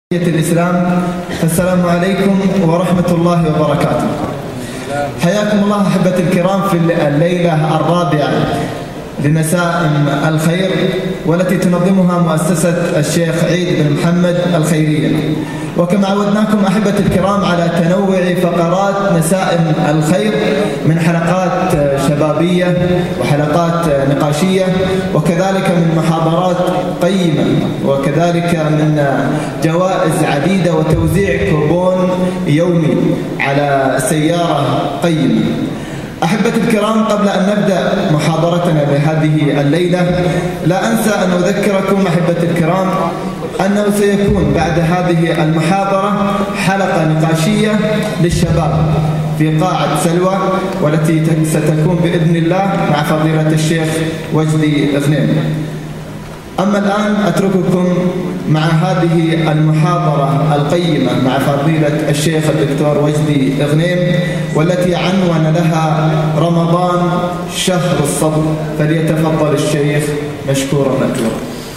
الإسلام. السلام عليكم ورحمة الله وبركاته. حياكم الله أحبتي الكرام في الليلة الرابعة لنسائم الخير، والتي تنظمها مؤسسة الشيخ عيد بن محمد الخيرية. وكما عودناكم أحبتي الكرام على تنوع فقرات نسائم الخير من حلقات شبابية وحلقات نقاشية، وكذلك من محاضرات قيمة، وكذلك من جوائز عديدة وتوزيع كوبون يومي على سيارة قيمة. أحبتي الكرام، قبل أن نبدأ محاضرتنا لهذه الليلة لا أنسى أن أذكركم أحبتي الكرام أنه سيكون بعد هذه المحاضرة حلقة نقاشية للشباب في قاعة سلوى، والتي ستكون بإذن الله مع فضيلة الشيخ وجدي غنيم. أما الآن أترككم مع هذه المحاضرة القيمة مع فضيلة الشيخ الدكتور وجدي غنيم، والتي عنون لها رمضان شهر الصبر. فليتفضل الشيخ مشكورا مأجورا.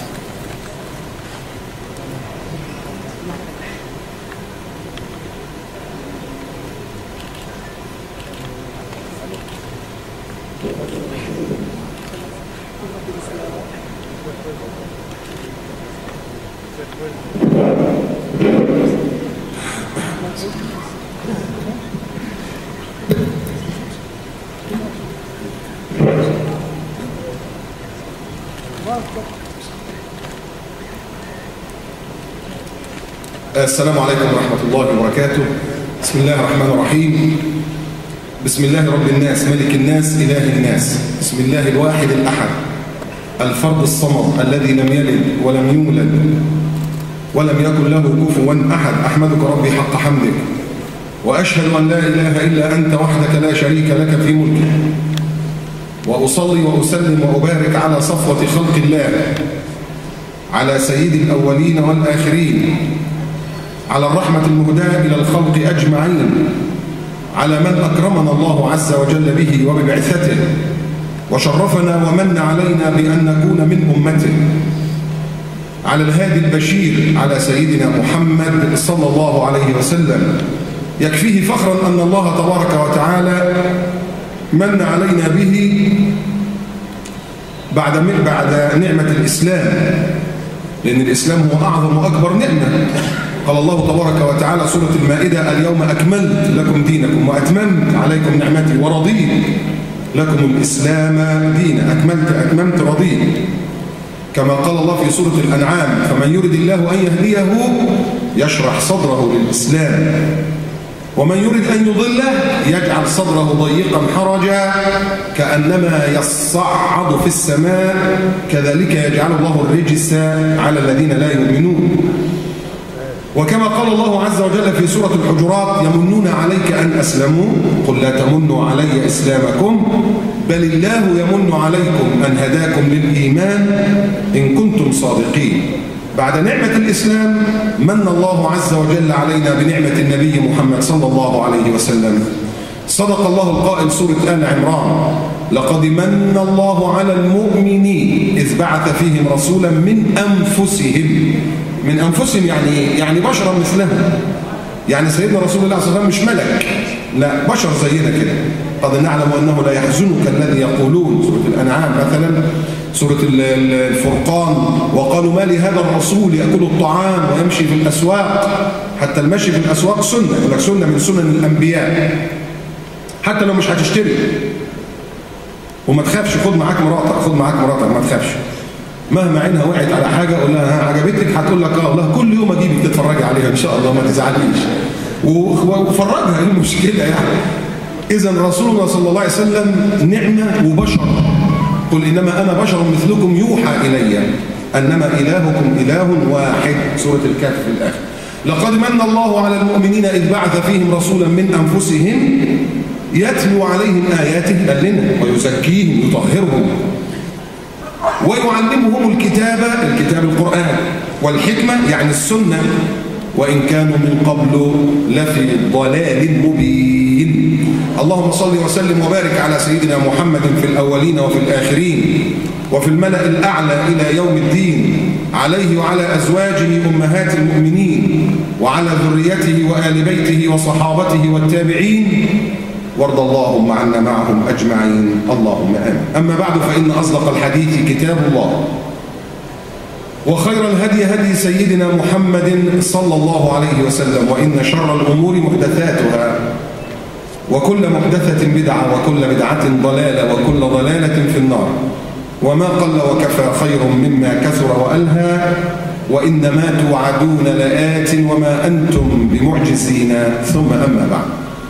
السلام عليكم ورحمة الله وبركاته. بسم الله الرحمن الرحيم. بسم الله رب الناس ملك الناس إله الناس. بسم الله الواحد الأحد الفرد الصمد الذي لم يلد ولم يولد ولم يكن له كفوا أحد. أحمدك ربي حق حمدك، وأشهد أن لا إله إلا أنت وحدك لا شريك لك في ملكك، وأصلي وأسلم وأبارك على صفوة خلق الله، على سيد الأولين والآخرين، على الرحمة المهداة إلى الخلق أجمعين، على من أكرمنا الله عز وجل به وببعثته، وشرفنا ومن علينا بأن نكون من أمته، على الهادي البشير، على سيدنا محمد صلى الله عليه وسلم. يكفيه فخرا أن الله تبارك وتعالى من علينا به بعد نعمة الإسلام، لأن الإسلام هو أعظم وأكبر نعمة. قال الله تبارك وتعالى سورة المائدة: اليوم أكملت لكم دينكم وأتممت عليكم نعمتي ورضيت لكم الإسلام دينا. أتممت رضيت. كما قال الله في سورة الأنعام: فمن يرد الله أن يهديه يشرح صدره للإسلام، ومن يرد أن يضله يجعل صدره ضيقا حرجا كأنما يصعد في السماء كذلك يجعل الله الرجس على الذين لا يؤمنون. وكما قال الله عز وجل في سورة الحجرات: يمنون عليك أن أسلموا قل لا تمنوا علي إسلامكم بل الله يمن عليكم أن هداكم للإيمان إن كنتم صادقين. بعد نعمة الإسلام من الله عز وجل علينا بنعمة النبي محمد صلى الله عليه وسلم. صدق الله القائل سورة آل عمران: لقد من الله على المؤمنين إذ بعث فيهم رسولا من أنفسهم. من أنفسهم يعني بشرا مثلهم، يعني سيدنا رسول الله صلى الله عليه وسلم مش ملك، لا، بشر زينا كده. قد نعلم أنه لا يحزنك الذي يقولون، سورة الأنعام مثلا، سورة الفرقان: وقالوا ما لهذا الرسول يأكل الطعام ويمشي في الأسواق. حتى المشي في الأسواق سنة، يقول لك سنة من سنن الأنبياء، حتى لو مش هتشتري. وما تخافش، خد معاك مراتك ما تخافش، مهما عينها وقعت على حاجة قول لها عجبتك، هتقول لك اه، كل يوم اجيبك تتفرجي عليها ان شاء الله، ما تزعليش، وفرجها. ايه المشكلة يعني؟ إذا رسولنا صلى الله عليه وسلم نعمة وبشر. قل إنما أنا بشر مثلكم يوحى إلي أنما إلهكم إله واحد. سورة الكهف في الآخر: لقد من الله على المؤمنين إذ بعث فيهم رسولا من أنفسهم يتلو عليهم آياته، قال لنا، ويزكيهم يطهرهم ويعلمهم الكتاب القرآن والحكمة يعني السنة، وإن كانوا من قبل لفي ضلال مبين. اللهم صل وسلم وبارك على سيدنا محمد في الأولين وفي الآخرين وفي الملأ الأعلى إلى يوم الدين، عليه وعلى أزواجه أمهات المؤمنين وعلى ذريته وآل بيته وصحابته والتابعين، وارض اللهم عنا معهم أجمعين، اللهم آمين. أما بعد، فإن أصدق الحديث كتاب الله، وخير الهدي هدي سيدنا محمد صلى الله عليه وسلم، وإن شر الأمور محدثاتها، وكل محدثة بدعة، وكل بدعة ضلالة، وكل ضلالة في النار. وما قل وكفى خير مما كثر وألهى، وإنما توعدون لآت وما أنتم بمعجزين. ثم أما بعد،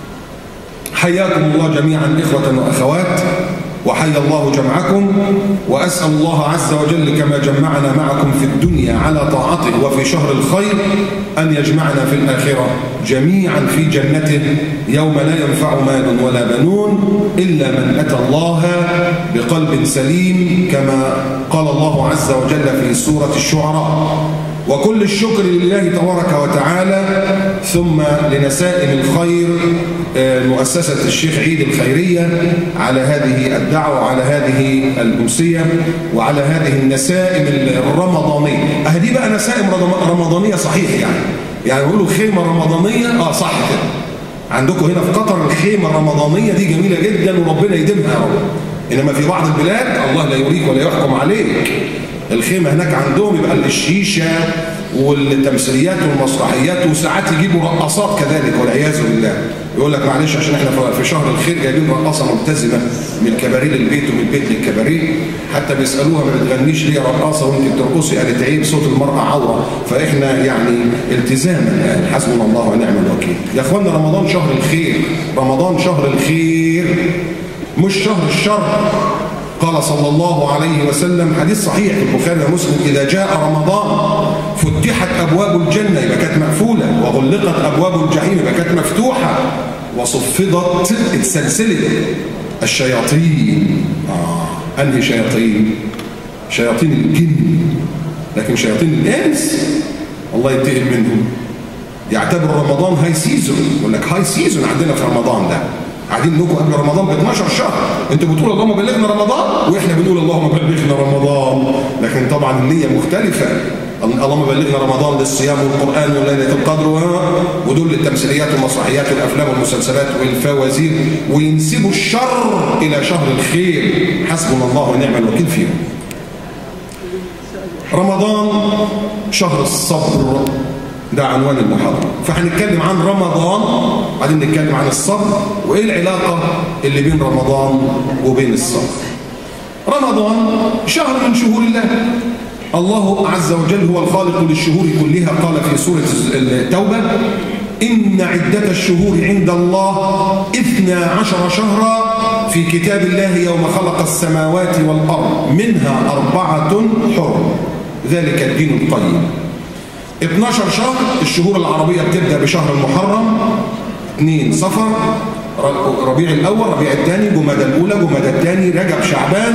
حياكم الله جميعا إخوة وأخوات، وحيا الله جمعكم، وأسأل الله عز وجل كما جمعنا معكم في الدنيا على طاعته وفي شهر الخير أن يجمعنا في الآخرة جميعا في جنته يوم لا ينفع مال ولا بنون إلا من أتى الله بقلب سليم، كما قال الله عز وجل في سورة الشعراء. وكل الشكر لله تبارك وتعالى، ثم لنسائم الخير مؤسسة الشيخ عيد الخيرية على هذه الدعوة وعلى هذه الأمسية وعلى هذه النسائم الرمضانية. دي بقى نسائم رمضانية صحيح، يعني يقولوا خيمة رمضانية، صح كده. عندكم هنا في قطر الخيمة الرمضانية دي جميلة جدا، وربنا يديمها يا رب. إنما في بعض البلاد الله لا يريك ولا يحكم عليك، الخيمة هناك عندهم يبقى الشيشة والتمثيليات والمسرحيات، وساعات يجيبوا رقصات كذلك والعياذ بالله. يقول لك معلش عشان احنا في شهر الخير جايبين رقاصة ملتزمة من الكباريه للبيت ومن البيت للكباريه، حتى بيسألوها ما بتغنيش ليه رقاصة وانت بترقصي؟ قالت عيب، صوت المرأة عورة. فاحنا يعني التزاما، يعني حسبنا الله ونعم الوكيل. يا اخوانا، رمضان شهر الخير، رمضان شهر الخير مش شهر الشر. قال صلى الله عليه وسلم، حديث صحيح في البخاري ومسلم: إذا جاء رمضان فتحت أبواب الجنة، يبقى كانت مقفولة، وغلقت أبواب الجحيم، يبقى كانت مفتوحة، وصفدت، اتسلسلت الشياطين. أنهي شياطين؟ شياطين الجن، لكن شياطين الإنس الله ينتقم منهم. يعتبروا رمضان هاي سيزون، يقول لك هاي سيزون عندنا في رمضان ده، قاعدين لكم قبل رمضان ب 12 شهر، انتوا بتقولوا اللهم بلغنا رمضان، واحنا بنقول اللهم بلغنا رمضان، لكن طبعا النية مختلفة. اللهم بلغنا رمضان للصيام والقرآن وليلة القدر، ودول للتمثيليات والمسرحيات والافلام والمسلسلات والفوازير، وينسبوا الشر الى شهر الخير. حسبنا الله ونعم الوكيل فيهم. رمضان شهر الصبر، ده عنوان المحاضرة. فهنتكلم عن رمضان، بعدين نتكلم عن الصبر، وإيه العلاقة اللي بين رمضان وبين الصبر. رمضان شهر من شهور الله، الله عز وجل هو الخالق للشهور كلها. قال في سورة التوبة: إن عدة الشهور عند الله 12 شهرا في كتاب الله يوم خلق السماوات والأرض منها 4 حرم ذلك الدين القيم. 12 شهر. الشهور العربية بتبدأ بشهر المحرم، 2 صفر، ربيع الأول، ربيع الثاني، جمادى الأولى، جمادى الثاني، رجب، شعبان،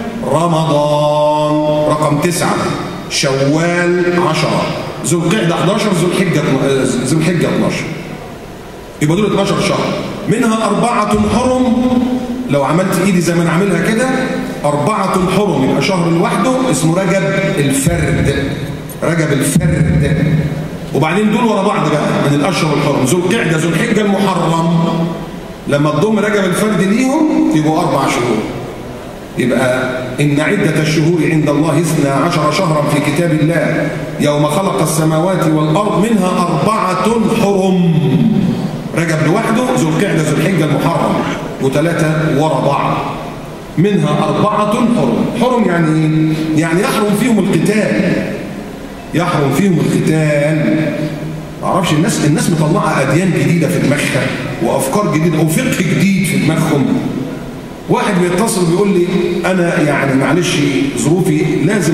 رمضان رقم 9، شوال 10، ذو القعدة 11، ذو الحجة 12. يبقى دول 12 شهر، منها 4 حرم. لو عملت ايدي زي ما انا عاملها كده 4 حرم، يبقى شهر لوحده اسمه رجب الفرد، رجب الفرد. وبعدين دول ورا بعض بقى من الاشهر الحرم: ذو القعده، ذو الحجه، المحرم. لما تضم رجب الفرد ليهم يبقوا 4 شهور. يبقى إن عدة الشهور عند الله 12 شهرا في كتاب الله يوم خلق السماوات والأرض منها 4 حرم. رجب لوحده، ذو القعده، ذو الحجه، المحرم، و3 ورا بعض. منها 4 حرم. حرم يعني ايه؟ يعني يحرم فيهم القتال، يحرم فيهم القتال. معرفش الناس مطلعه اديان جديده في دماغها وافكار جديده وفقه جديد في دماغهم. واحد بيتصل بيقول لي انا يعني معلش ظروفي لازم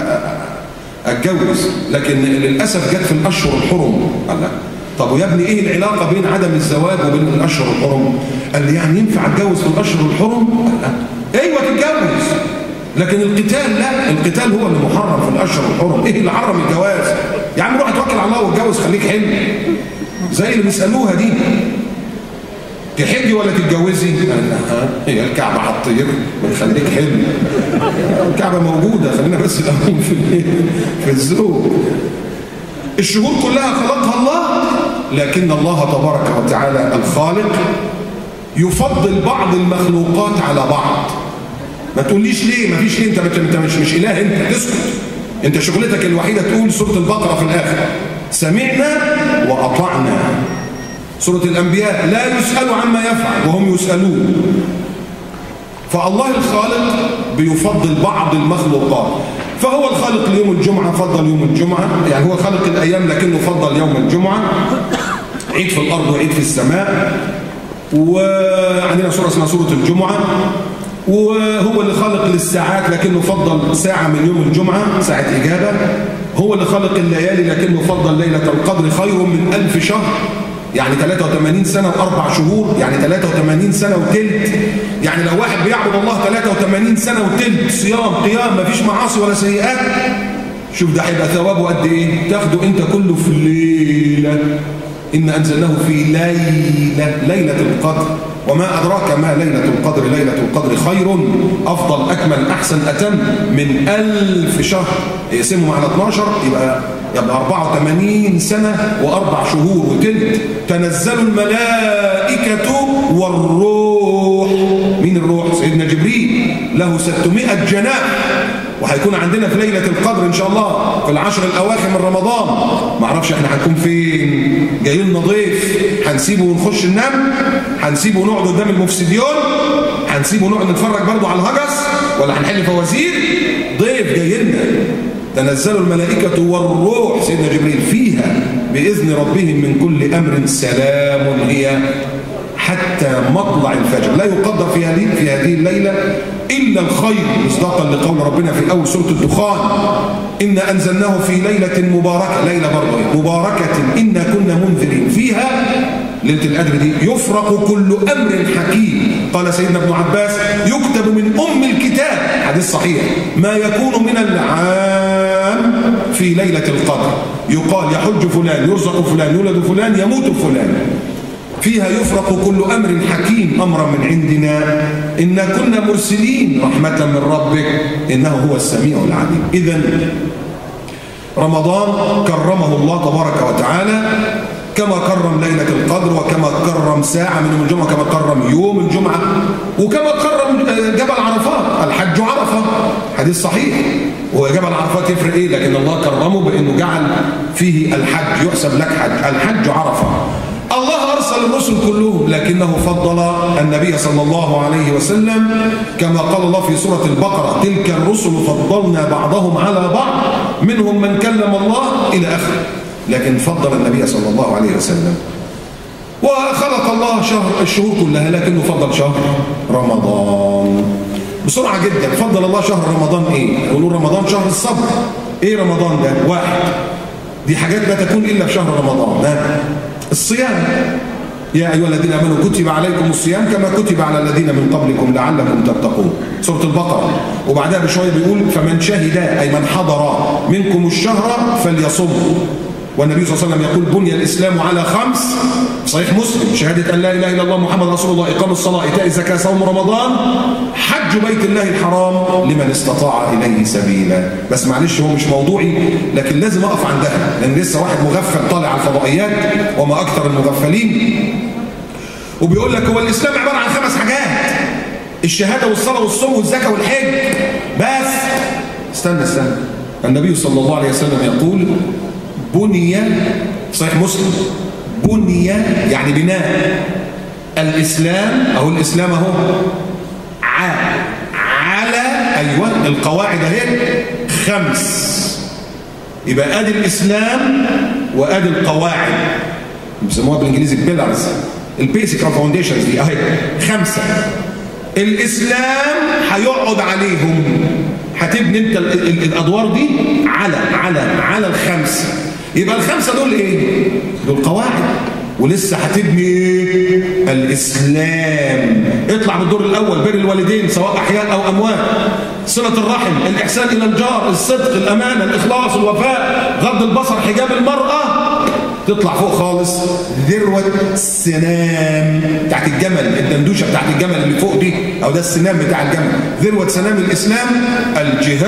اتجوز، لكن للاسف جت في الاشهر الحرم. قال لا، طب ويا ابني ايه العلاقه بين عدم الزواج وبين الاشهر الحرم؟ قال لي يعني ينفع اتجوز في الاشهر الحرم؟ قال لا، ايوه تتجوز، لكن القتال لا، القتال هو اللي محرم في الاشهر الحرم. ايه اللي حرم الجواز؟ يا عم روح توكل على الله واتجوز، خليك حلو. زي اللي بيسالوها دي، تحجي ولا تتجوزي؟ هي الكعبه هتطير، خليك حلو. الكعبه موجوده، خلينا بس الاول في الزوج. الشهور كلها خلقها الله لكن الله تبارك وتعالى الخالق يفضل بعض المخلوقات على بعض. ما تقوليش ليه، ما فيش ليه، انت مش اله، انت تسكت. انت شغلتك الوحيده تقول سوره البقره في الاخر سمعنا واطعنا. سوره الانبياء لا يسأل عما يفعل وهم يسألون. فالله الخالق بيفضل بعض المخلوقات، فهو الخالق ليوم الجمعه فضل يوم الجمعه، يعني هو خالق الايام لكنه فضل يوم الجمعه. عيد في الارض وعيد في السماء. وعندنا سوره اسمها سوره الجمعه. وهو اللي خلق للساعات لكنه فضل ساعة من يوم الجمعة، ساعة إجابة. هو اللي خلق الليالي لكنه فضل ليلة القدر خير من 1000 شهر، يعني 83 سنة و4 شهور، يعني 83 سنة وتلت. يعني لو واحد بيعبد الله 83 سنة وتلت صيام قيام مفيش معاصي ولا سيئات، شوف ده هيبقى ثوابه قد إيه؟ تاخده أنت كله في الليلة. إن أنزلناه في ليلة القدر، وما أدراك ما ليلة القدر. ليلة القدر خير أفضل أكمل أحسن أتم من 1000 شهر. يقسمهم على 12 يبقى 84 سنة و4 شهور وتلت. تنزل الملائكة والروح. مين الروح؟ سيدنا جبريل له 600 جناح، وهيكون عندنا في ليلة القدر إن شاء الله في العشر الأواخر من رمضان. ما اعرفش احنا هنكون فين، جاي لنا ضيف هنسيبه ونخش ننام؟ هنسيبه ونقعد قدام المفسديون؟ هنسيبه ونقعد نتفرج برضه على الهجس؟ ولا هنحل فوازير؟ ضيف جاي لنا. تنزل الملائكة والروح سيدنا جبريل فيها بإذن ربهم من كل أمر سلام هي حتى مطلع الفجر. لا يقدر في هذه الليلة إلا الخير، مصداقا لقول ربنا في أول سورة الدخان: إنا أنزلناه في ليلة مباركة. ليلة برضه مباركة إنا كنا منذرين فيها. ليلة القدر دي يفرق كل أمر حكيم. قال سيدنا ابن عباس: يكتب من أم الكتاب، حديث صحيح، ما يكون من العام في ليلة القدر. يقال يحج فلان، يرزق فلان، يولد فلان، يموت فلان. فيها يفرق كل أمر حكيم أمرا من عندنا إنا كنا مرسلين رحمة من ربك إنه هو السميع العليم. إذن رمضان كرمه الله تبارك وتعالى كما كرم ليلة القدر، وكما كرم ساعة من يوم الجمعة، كما كرم يوم الجمعة، وكما كرم جبل عرفات. الحج عرفة، حديث صحيح. وجبل عرفات يفرق إيه؟ لكن الله كرمه بأنه جعل فيه الحج، يحسب لك حج. الحج عرفة. الله أرسل الرسل كلهم لكنه فضل النبي صلى الله عليه وسلم كما قال الله في سورة البقرة: تلك الرسل فضلنا بعضهم على بعض منهم من كلم الله إلى آخره. لكن فضل النبي صلى الله عليه وسلم. وخلق الله الشهور كلها لكنه فضل شهر رمضان. بسرعة جدا، فضل الله شهر رمضان إيه؟ يقولون رمضان شهر الصبر. إيه رمضان ده؟ واحد، دي حاجات لا تكون إلا في شهر رمضان. الصيام: يا أيها الذين آمنوا كتب عليكم الصيام كما كتب على الذين من قبلكم لعلكم تتقون. سورة البقرة. وبعدها بشوية بيقول: فمن شهد أي من حضر منكم الشهر فليصم. والنبي صلى الله عليه وسلم يقول: بني الإسلام على 5، صحيح مسلم: شهادة أن لا إله إلا الله محمد رسول الله، إقام الصلاة، إيتاء الزكاة، صوم رمضان، حج بيت الله الحرام لمن استطاع إليه سبيلا. بس معلش هو مش موضوعي لكن لازم أقف عندها، لأن لسه واحد مغفل طالع على الفضائيات وما أكثر المغفلين وبيقول لك هو الإسلام عبارة عن 5 حاجات: الشهادة والصلاة والصوم والزكاة والحج بس. استنى النبي صلى الله عليه وسلم يقول: بني، صحيح مسلم، بني يعني بناء الإسلام، أهو الإسلام أهو على أيوة القواعد اهي 5. يبقى آدي الإسلام وآدي القواعد، بيسموها بالإنجليزي بيلرز، البيسك فاونديشنز دي اهي 5. الإسلام هيقعد عليهم، هتبني انت الأدوار دي على 5. يبقى 5 دول ايه؟ دول قواعد. ولسه هتبني ايه؟ الإسلام. اطلع بالدور الأول: بر الوالدين سواء أحياء أو أموات، صلة الرحم، الإحسان إلى الجار، الصدق، الأمانة، الإخلاص، الوفاء، غض البصر، حجاب المرأة. تطلع فوق خالص ذروة السنام بتاعت الجمل، الدندوشة بتاعت الجمل اللي فوق دي، أو ده السنام بتاع الجمل. ذروة سنام الإسلام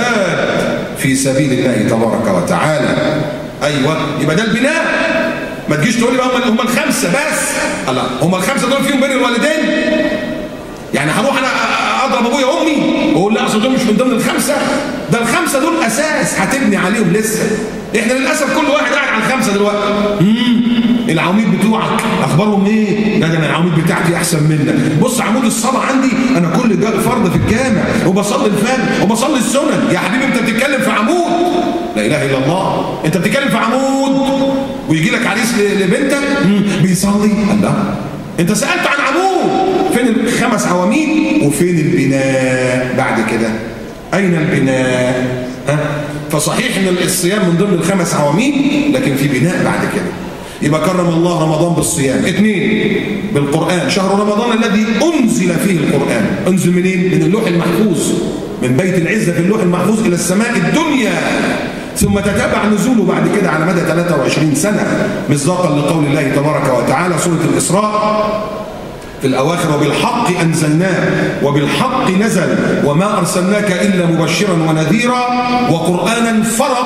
الجهاد في سبيل الله تبارك وتعالى. أيوة، يبقى ده البناء. ما تجيش تقول لي بقى هم الخمسه بس. لا، هم الخمسه دول فيهم بر الوالدين؟ يعني هروح انا اضرب ابويا وامي واقول لا اصل دول مش من ضمن الخمسه؟ ده الخمسه دول اساس هتبني عليهم لسه. احنا للاسف كل واحد قاعد على الخمسه دلوقتي. العواميد بتوعك اخبارهم ايه؟ لا ده انا العواميد بتاعتي احسن منك. بص عمود الصلاه عندي انا كل فرض في الجامع وبصلي الفجر وبصلي السنن. يا حبيبي انت بتتكلم في عمود، لا اله الا الله، انت بتتكلم في عمود ويجي لك عريس لبنتك بيصلي. الله، انت سالت عن عمود. فين الخمس عواميد وفين البناء بعد كده؟ اين البناء؟ فصحيح ان الصيام من ضمن الخمس عواميد، لكن في بناء بعد كده. يبقى كرم الله رمضان بالصيام. 2 بالقرآن. شهر رمضان الذي أنزل فيه القرآن. أنزل منين؟ من اللوح المحفوظ، من بيت العزة في اللوح المحفوظ إلى السماء الدنيا، ثم تتابع نزوله بعد كده على مدى 23 سنة مصداقا لقول الله تبارك وتعالى سورة الإسراء في الأواخر: وبالحق أنزلناه وبالحق نزل وما أرسلناك إلا مبشرا ونذيرا وقرآنا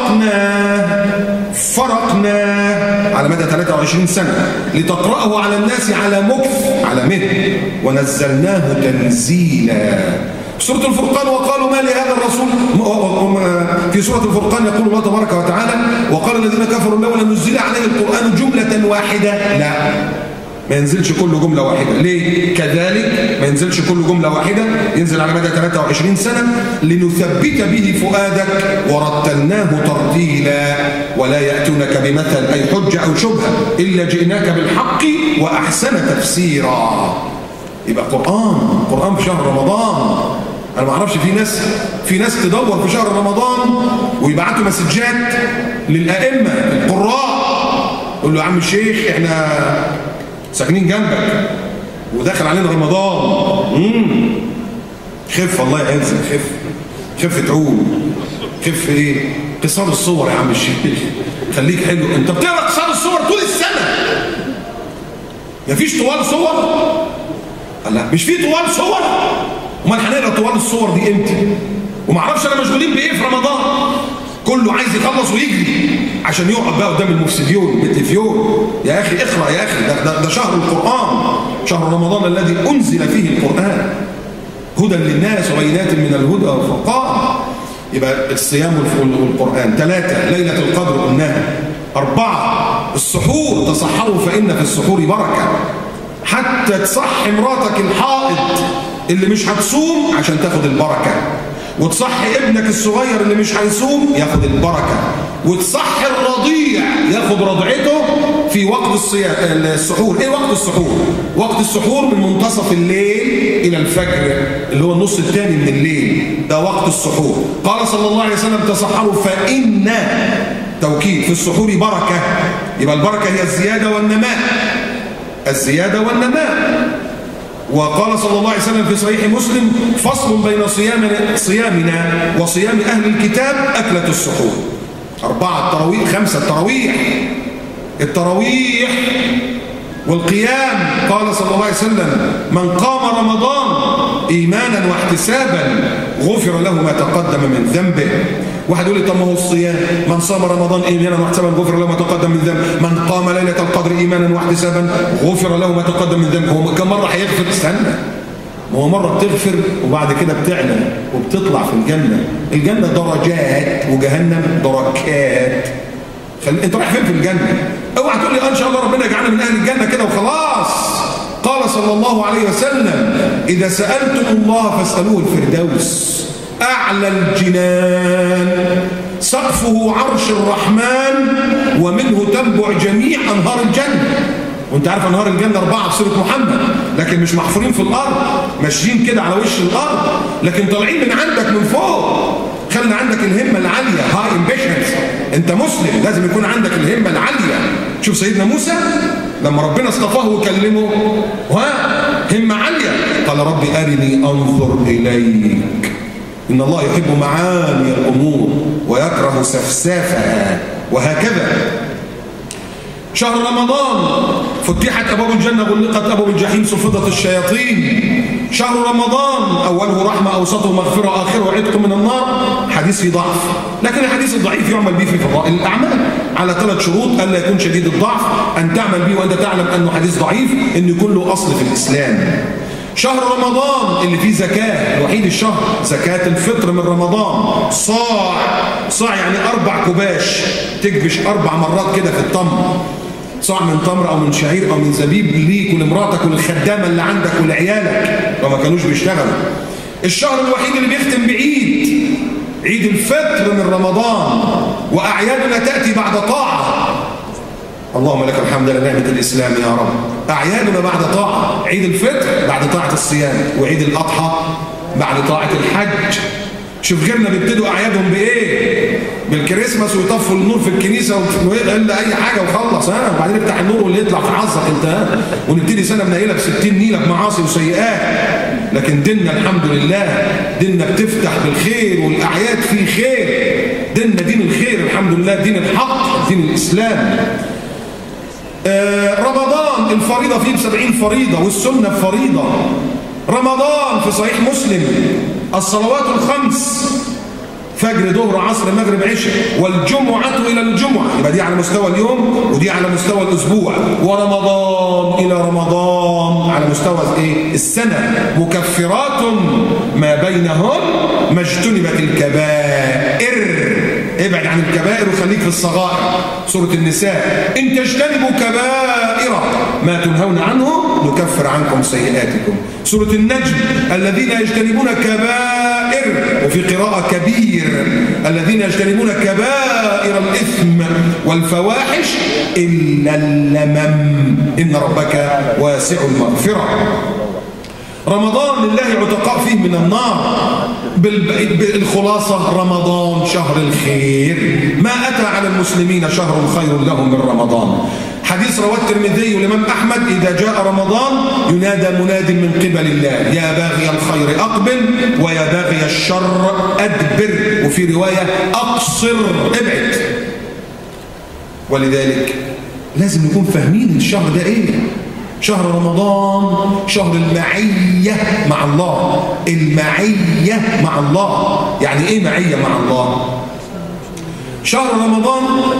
فرقناه على مدى 23 سنة لتقرأه على الناس على مكث على مهل ونزلناه تنزيلا. سورة الفرقان: وقالوا ما لهذا الرسول. في سورة الفرقان يقول الله تبارك وتعالى: وقال الذين كفروا لولا نزل عليه القرآن جملة واحدة. لا، ما ينزلش كل جملة واحدة. ليه؟ كذلك ما ينزلش كل جملة واحدة، ينزل على مدى 23 سنة لنثبت به فؤادك ورتلناه ترتيلا ولا يأتونك بمثل أي حجة أو شبهة إلا جئناك بالحق وأحسن تفسيرا. يبقى قرآن في شهر رمضان. أنا ما أعرفش في ناس تدور في شهر رمضان ويبعتوا مسجات للأئمة القراء، يقول له يا عم الشيخ إحنا ساكنين جنبك وداخل علينا رمضان، خف الله يعزك، خف تعود، خف ايه؟ قصار الصور يا عم الشيخ، خليك حلو. انت بتقرا قصار الصور طول السنه، مفيش طوال صور؟ لا مش في طوال صور، امال هنقرا طوال الصور دي امتى؟ وما اعرفش انا مشغولين بايه في رمضان، كله عايز يخلص ويجري عشان يقعد بقى قدام المفسديون بالتلفزيون. يا اخي اقرا يا اخي، ده شهر القرآن، شهر رمضان الذي انزل فيه القرآن هدى للناس وبينات من الهدى والفرقان. يبقى الصيام والقرآن. 3 ليلة القدر قلناها. 4 السحور، تصحروا فإن في السحور بركة، حتى تصحي مراتك الحائض اللي مش هتصوم عشان تاخد البركة، وتصحي ابنك الصغير اللي مش هيصوم ياخد البركة، وتصحي الرضيع ياخد رضعته في وقت السحور. ايه وقت السحور؟ وقت السحور من منتصف الليل الى الفجر اللي هو النص الثاني من الليل، ده وقت السحور. قال صلى الله عليه وسلم: تصحروا فإن توكيد في السحور بركة. يبقى البركة هي الزيادة والنماء. وقال صلى الله عليه وسلم في صحيح مسلم: فصل بين صيامنا وصيام أهل الكتاب أكلة السحور. 4 التراويح، 5 التراويح والقيام. قال صلى الله عليه وسلم: من قام رمضان إيمانا واحتسابا غفر له ما تقدم من ذنبه. واحد يقول لي: طب ما هو الصيام، من صام رمضان ايمانا واحتسابا غفر له ما تقدم من ذنبه، من قام ليله القدر ايمانا واحتسابا غفر له ما تقدم من ذنبه. هو كم مره هيغفر؟ استنى، ما هو مره بتغفر وبعد كده بتعلى وبتطلع في الجنه درجات وجهنم دركات. انت رايح فين في الجنه؟ اوعى تقول لي ان شاء الله ربنا يجعلنا من اهل الجنه كده وخلاص. قال صلى الله عليه وسلم: اذا سالتم الله فاسالوه الفردوس أعلى الجنان سقفه عرش الرحمن ومنه تنبع جميع أنهار الجنة. وانت عارف أنهار الجنة 4 في سورة محمد، لكن مش محفورين في الأرض، ماشيين كده على وش الأرض، لكن طالعين من عندك من فوق. خلنا عندك الهمة العالية، هاي امبيشنز. انت مسلم لازم يكون عندك الهمة العالية. شوف سيدنا موسى لما ربنا اصطفاه وكلمه، همة عالية، قال: ربي أرني أنظر إليك. إن الله يحب معاني الأمور ويكره سفسافها، وهكذا. شهر رمضان فتحت أبواب الجنة، غلقت أبواب الجحيم، صفدت الشياطين. شهر رمضان أوله رحمة، أوسطه مغفرة، آخره عتق من النار. حديث فيه ضعف، لكن الحديث الضعيف يعمل به في فضائل الأعمال على 3 شروط: ألا يكون شديد الضعف، أن تعمل به وأنت تعلم أنه حديث ضعيف، أن يكون له أصل في الإسلام. شهر رمضان اللي فيه زكاة، الوحيد الشهر زكاة الفطر من رمضان، صاع يعني 4 كوباش، تكبش 4 مرات كده في التمر، صاع من تمر أو من شعير أو من زبيب ليك ولمراتك وللخدامة اللي عندك ولعيالك وما كانوش بيشتغلوا. الشهر الوحيد اللي بيختم بعيد، عيد الفطر من رمضان، وأعيادنا تأتي بعد طاعة. اللهم لك الحمد على نعمة الإسلام يا رب. أعيادنا بعد طاعة، عيد الفطر بعد طاعة الصيام، وعيد الأضحى بعد طاعة الحج. شوف غيرنا بيبتدوا أعيادهم بإيه؟ بالكريسماس ويطفوا النور في الكنيسة وإلا أي حاجة وخلص، وبعدين يفتح النور واللي يطلع في عصر أنت، ونبتدي سنة منيلة ب60 نيلة بمعاصي وسيئات. لكن ديننا الحمد لله ديننا بتفتح بالخير، والأعياد فيه خير. ديننا دين الخير الحمد لله، دين الحق، دين الإسلام. رمضان الفريضة فيه ب70 فريضة، والسنة بفريضة. رمضان في صحيح مسلم الصلوات الخمس، فجر ظهر عصر مغرب عشاء، والجمعة إلى الجمعة، يبقى دي على مستوى اليوم ودي على مستوى الأسبوع. ورمضان إلى رمضان على مستوى السنة، مكفرات ما بينهن ما اجتنبت الكبائر. ابعد عن الكبائر وخليك في الصغائر. سورة النساء: إن تجتنبوا كبائر ما تنهون عنه نكفر عنكم سيئاتكم. سورة النجم: الذين يجتنبون كبائر، وفي قراءة كبير: الذين يجتنبون كبائر الإثم والفواحش إلا اللمم إن ربك واسع المغفرة. رمضان لله عتقاء فيه من النار. بالخلاصة رمضان شهر الخير، ما أتى على المسلمين شهر خير لهم من رمضان. حديث رواه الترمذي والإمام أحمد: إذا جاء رمضان ينادى مناد من قبل الله: يا باغي الخير أقبل ويا باغي الشر أدبر، وفي رواية أقصر، ابعد. ولذلك لازم نكون فاهمين الشهر ده إيه. شهر رمضان شهر المعية مع الله. المعية مع الله يعني إيه معية مع الله؟ شهر رمضان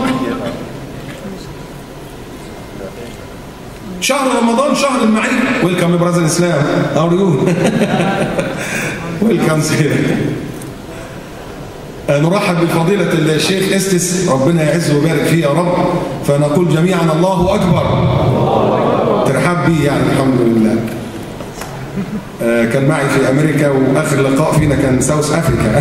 شهر المعية. ويلكم يا براذر الإسلام. How are you? ويلكم سير. نرحب بفضيلة الشيخ استس، ربنا يعزه ويبارك فيه يا رب. فنقول جميعا الله أكبر. ترحب بي يعني الحمد لله. كان معي في أمريكا، وآخر لقاء فينا كان ساوث أفريكا.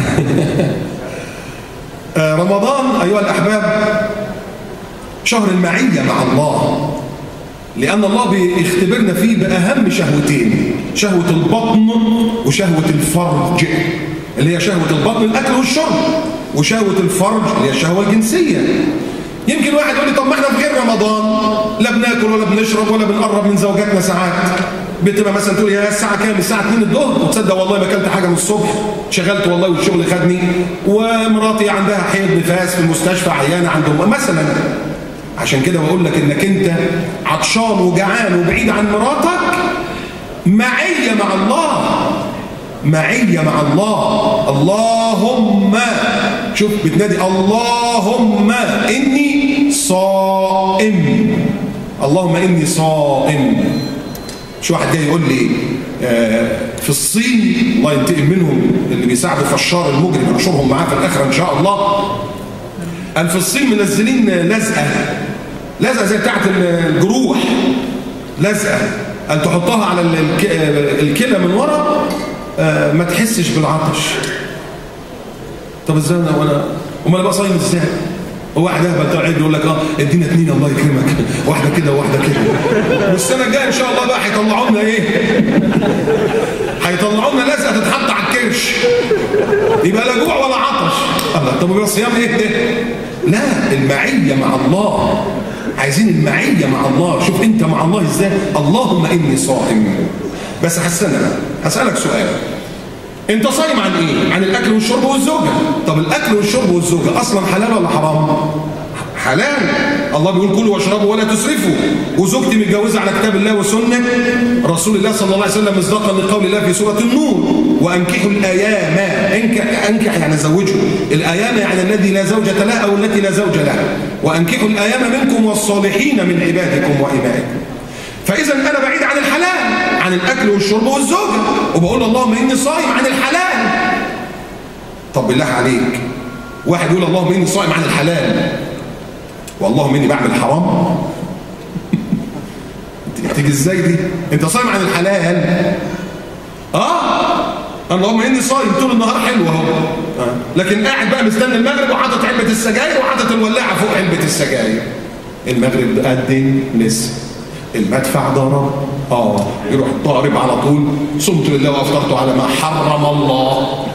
رمضان أيها الأحباب شهر المعية مع الله، لأن الله بيختبرنا فيه بأهم شهوتين: شهوة البطن وشهوة الفرج، اللي هي شهوة البطن الأكل والشرب، وشهوة الفرج اللي هي الشهوة الجنسية. يمكن واحد يقول لي: طب ما احنا في غير رمضان لا بناكل ولا بنشرب ولا بنقرب من زوجاتنا. ساعات بتبقى مثلا تقول يا الساعة كام؟ الساعة 2 الظهر، وتصدق والله ما اكلت حاجة من الصبح، شغلت والله والشغل خدني، ومراتي عندها حيض نفاس في المستشفى، عيانة عندهم مثلا. عشان كده بقول لك انك انت عطشان وجعان وبعيد عن مراتك، معية مع الله، معية مع الله. اللهم، شوف بتنادي اللهم إني صائم، اللهم إني صائم. شو واحد جاي يقول لي في الصين، الله ينتقم منهم اللي بيساعدوا فشار المجرم، ينشرهم معاه في الآخرة إن شاء الله. قال في الصين منزلين لزقة زي بتاعت الجروح، لزقة قال تحطها على الكلى من ورا ما تحسش بالعطش. طب ازاي انا بقى صايم ازاي؟ واحد اهبل قاعد يقول لك ادينا 2 الله يكرمك، واحده كده وواحده كده. والسنه الجايه ان شاء الله بقى هيطلعوا لنا ايه؟ هيطلعوا لنا لزقه تتحط على الكرش، يبقى لا جوع ولا عطش. الله، طب يبقى صيام ايه ده؟ لا، المعيه مع الله. عايزين المعيه مع الله. شوف انت مع الله ازاي. اللهم اني صائم. بس هسألك سؤال، انت صايم عن ايه؟ عن الاكل والشرب والزوجه. طب الاكل والشرب والزوجه اصلا حلال ولا حرام؟ حلال. الله بيقول كلوا واشربوا ولا تسرفوا، وزوجتي متجوزه على كتاب الله وسنه رسول الله صلى الله عليه وسلم مصداقا لقول الله في سوره النور: وانكحوا الايام. انكح يعني زوجوا، الايام يعني الذي لا زوجة له او التي لا زوج لها. وانكحوا الايام منكم والصالحين من عبادكم وامائكم. فاذا انا بعيد عن الحلال، عن الاكل والشرب والزوجه، وبقول اللهم اني صائم عن الحلال. طب بالله عليك، واحد يقول اللهم اني صائم عن الحلال واللهم اني بعمل حرام. تيجي ازاي دي؟ انت صايم عن الحلال، اللهم اني صايم طول النهار حلو اهو، لكن قاعد بقى مستني المغرب وحاطط علبه السجاير وحاطط الولاعه فوق علبه السجاير. المغرب قدم لسه، المدفع ضرب، يروح ضارب على طول. صمت لله وافطرت على ما حرم الله.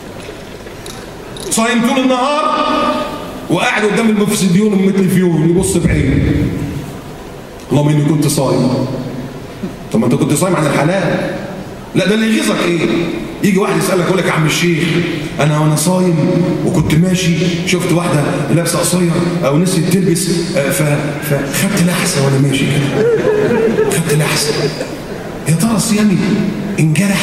صايم طول النهار وقاعد قدام المفسديون المتلفيون يبص بعينه. اللهم اني كنت صايم. طب ما انت كنت صايم عن الحلال. لا ده اللي يغيظك ايه؟ يجي واحد يسالك يقول لك يا عم الشيخ انا وانا صايم وكنت ماشي شفت واحده لابسه قصير او نسيت تلبس فخدت لحسه وانا ماشي كده، خدت لحسه. يا ترى صيامي انجرح؟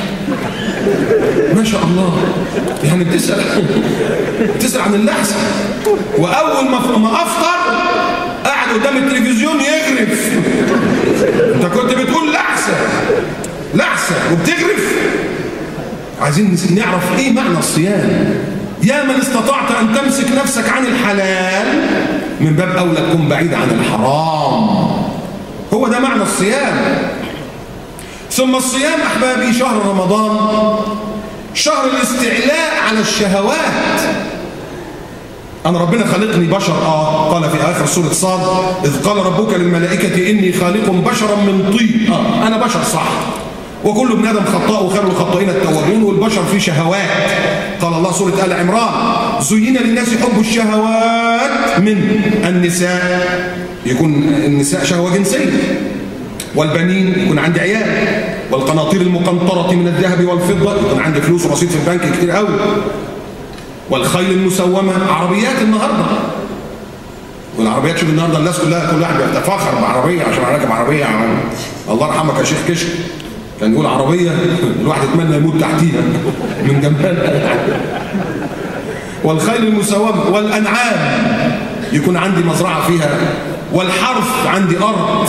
ما شاء الله، يعني بتسأل عن اللحسة، وأول ما أفطر قاعد قدام التلفزيون يغرف. أنت كنت بتقول لحسة وبتغرف. عايزين نعرف إيه معنى الصيام. يا من استطعت أن تمسك نفسك عن الحلال من باب أولى تكون بعيد عن الحرام. هو ده معنى الصيام. ثم الصيام أحبابي شهر رمضان شهر الاستعلاء على الشهوات. أنا ربنا خلقني بشر قال في آخر سورة صاد: إذ قال ربك للملائكة إني خالق بشرا من طين. أنا بشر صح، وكل ابن آدم خطاء وخير الخطائين التوابون، والبشر فيه شهوات. قال الله سورة آل عمران: زين للناس حب الشهوات من النساء، يكون النساء شهوة جنسية، والبنين يكون عندي عيال، والقناطير المقنطرة من الذهب والفضة يكون عندي فلوس ورصيد في البنك كتير قوي، والخيل المسومة. عربيات النهاردة، والعربيات شوف النهاردة الناس كلها كل واحد بيتفاخر بعربية عشان راكب عربية. الله يرحمك يا شيخ كشك كان يقول عربية الواحد يتمنى يموت تحتيها من جمالها. والخيل المسومة، والأنعام يكون عندي مزرعة فيها، والحرث عندي أرض.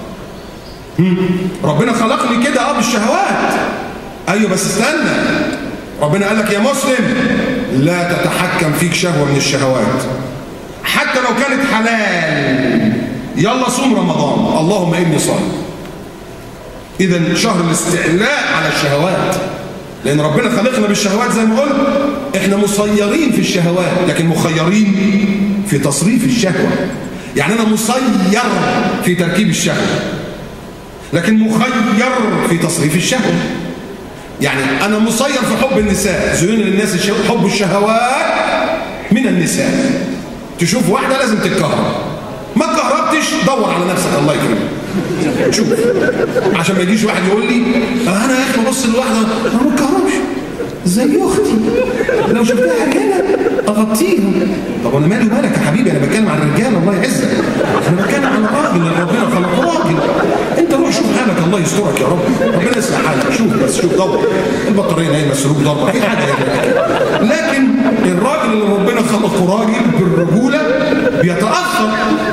ربنا خلقني كده بالشهوات. ايوه بس استنى، ربنا قال لك يا مسلم لا تتحكم فيك شهوه من الشهوات حتى لو كانت حلال. يلا صوم رمضان، اللهم اني صائم. اذا شهر الاستعلاء على الشهوات، لان ربنا خلقنا بالشهوات زي ما قلت. احنا مسيرين في الشهوات لكن مخيرين في تصريف الشهوه. يعني انا مسير في تركيب الشهوه لكن مخير في تصريف الشهوة. يعني أنا مسير في حب النساء، زين للناس حب الشهوات من النساء. تشوف واحدة لازم تتكهرب، ما اتكهربتش دور على نفسك الله يكرمك. شوف عشان ما يجيش واحد يقول لي أنا يا أخي ببص لواحدة أنا ما اتكهربش زي أختي، لو شفتها كده أغطيها. طب أنا مالي ومالك يا حبيبي؟ أنا بتكلم عن الرجال الله يعزك، أنا بتكلم عن الراجل اللي ربنا خلقه راجل. أنت روح شوف حالك الله يسترك يا رب، ربنا يصلح حالك. شوف بس شوف دور البطارية نايمة، السلوك ضربة في حاجة لكن الراجل اللي ربنا خلقه راجل بالرجولة بيتأثر.